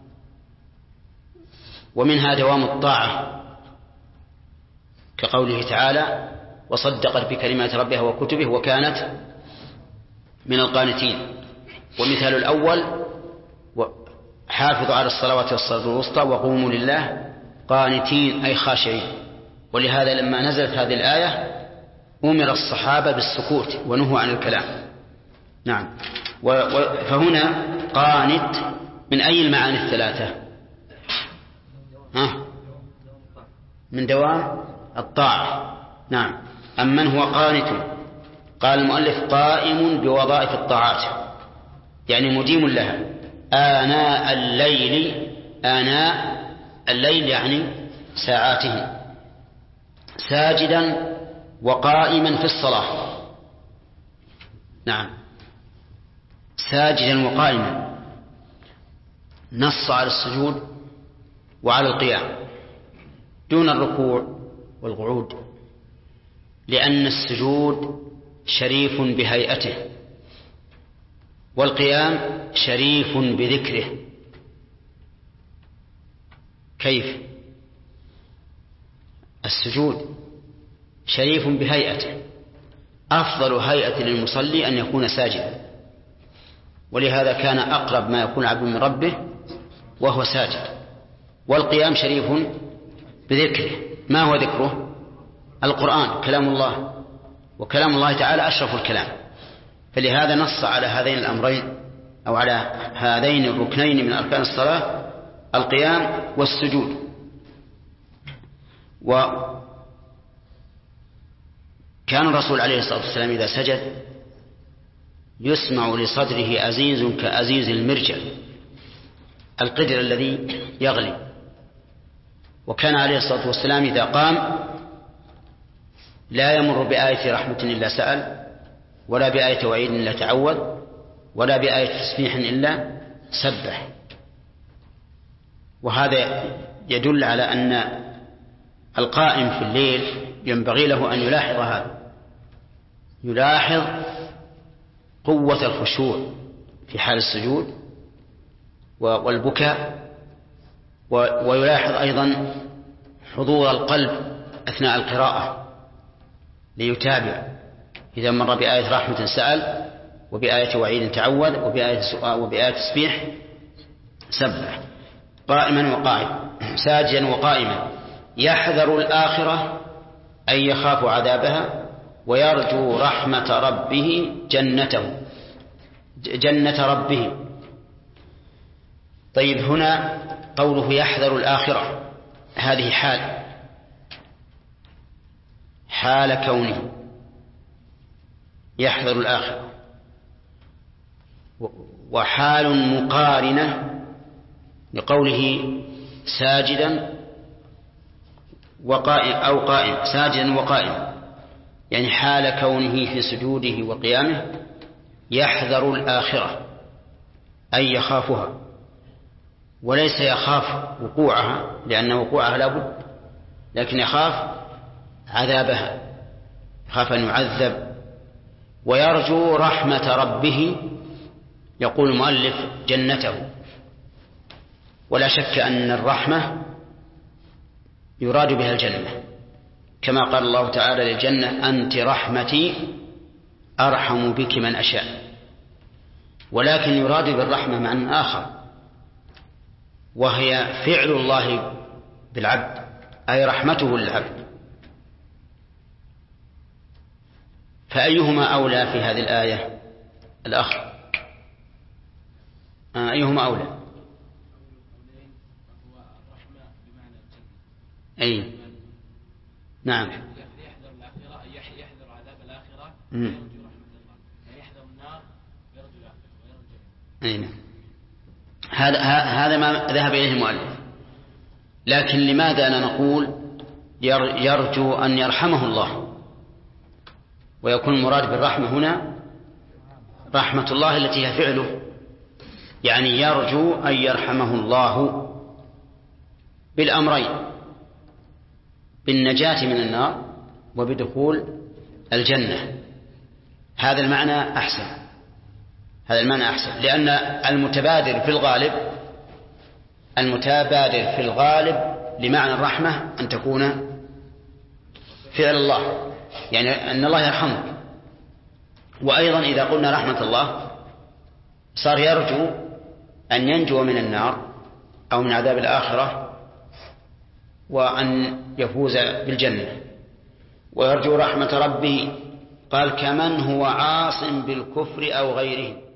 ومنها دوام الطاعة كقوله تعالى وصدقت بكلمات ربها وكتبه وكانت من القانتين. ومثال الأول حافظوا على الصلوات والصلاة الوسطى وقوموا لله قانتين أي خاشعين. ولهذا لما نزلت هذه الآية أمر الصحابة بالسكوت ونهوا عن الكلام. نعم. فهنا قانت من أي المعاني الثلاثة؟ من دوام الطاعة. نعم. أمن هو قانت، قال المؤلف قائم بوظائف الطاعات، يعني مديم لها آناء الليل. آناء الليل يعني ساعاته، ساجدا وقائما في الصلاة. نعم، ساجدا وقائما، نص على السجود وعلى القيام دون الركوع والقعود، لأن السجود شريف بهيئته والقيام شريف بذكره. كيف؟ السجود شريف بهيئته، أفضل هيئة للمصلي أن يكون ساجدا، ولهذا كان أقرب ما يكون عبد من ربه وهو ساجد. والقيام شريف بذكره. ما هو ذكره؟ القرآن كلام الله، وكلام الله تعالى أشرف الكلام، فلهذا نص على هذين الأمرين أو على هذين الركنين من أركان الصلاة، القيام والسجود. وكان الرسول عليه الصلاة والسلام إذا سجد يسمع لصدره أزيز كأزيز المرجل، القدر الذي يغلي. وكان عليه الصلاة والسلام إذا قام لا يمر بآية رحمة إلا سأل، ولا بآية وعيد إلا تعوذ، ولا بآية تسبيح إلا سبح. وهذا يدل على أن القائم في الليل ينبغي له أن يلاحظ هذا، يلاحظ قوة الخشوع في حال السجود والبكاء، ويلاحظ أيضا حضور القلب أثناء القراءة ليتابع. إذا مر بآية رحمة سأل، وبآية وعيد تعوذ، وبآية تسبيح سبح. قائما وقائما، ساجدا وقائما، يحذر الآخرة أي يخاف عذابها، ويرجو رحمة ربه جنة ربه. طيب، هنا قوله يحذر الآخرة، هذه حال كونه يحذر الآخرة، وحال مقارنة لقوله ساجدا وقائم أو قائم، ساجدا وقائم، يعني حال كونه في سجوده وقيامه يحذر الآخرة أي يخافها، وليس يخاف وقوعها لأن وقوعها لا بد، لكن يخاف عذابها، يخاف أن يعذب. ويرجو رحمة ربه، يقول المؤلف جنته. ولا شك أن الرحمة يراد بها الجنة، كما قال الله تعالى للجنة أنت رحمتي أرحم بك من أشاء. ولكن يراد بالرحمة معنى آخر، وهي فعل الله بالعبد، أي رحمته للعبد. فأيهما أولى في هذه الآية؟ الأخ أيهما أولى؟ أي نعم. يحذر الآخرة، يحذر عذاب الآخرة، يرجو رحمة الله، يحذر النار، يرجو الآخرة ويرجو. أي نعم. هذا ما ذهب إليه المؤلف. لكن لماذا لا نقول يرجو أن يرحمه الله، ويكون المراد بالرحمة هنا رحمة الله التي هي فعله، يعني يرجو أن يرحمه الله بالأمرين، بالنجاة من النار وبدخول الجنة. هذا المعنى أحسن، هذا المعنى أحسن، لأن المتبادر في الغالب لمعنى الرحمة أن تكون فعل الله، يعني أن الله يرحمه. وأيضا إذا قلنا رحمة الله صار يرجو أن ينجو من النار أو من عذاب الآخرة وأن يفوز بالجنة. ويرجو رحمة ربه قال كمن هو عاص بالكفر أو غيره.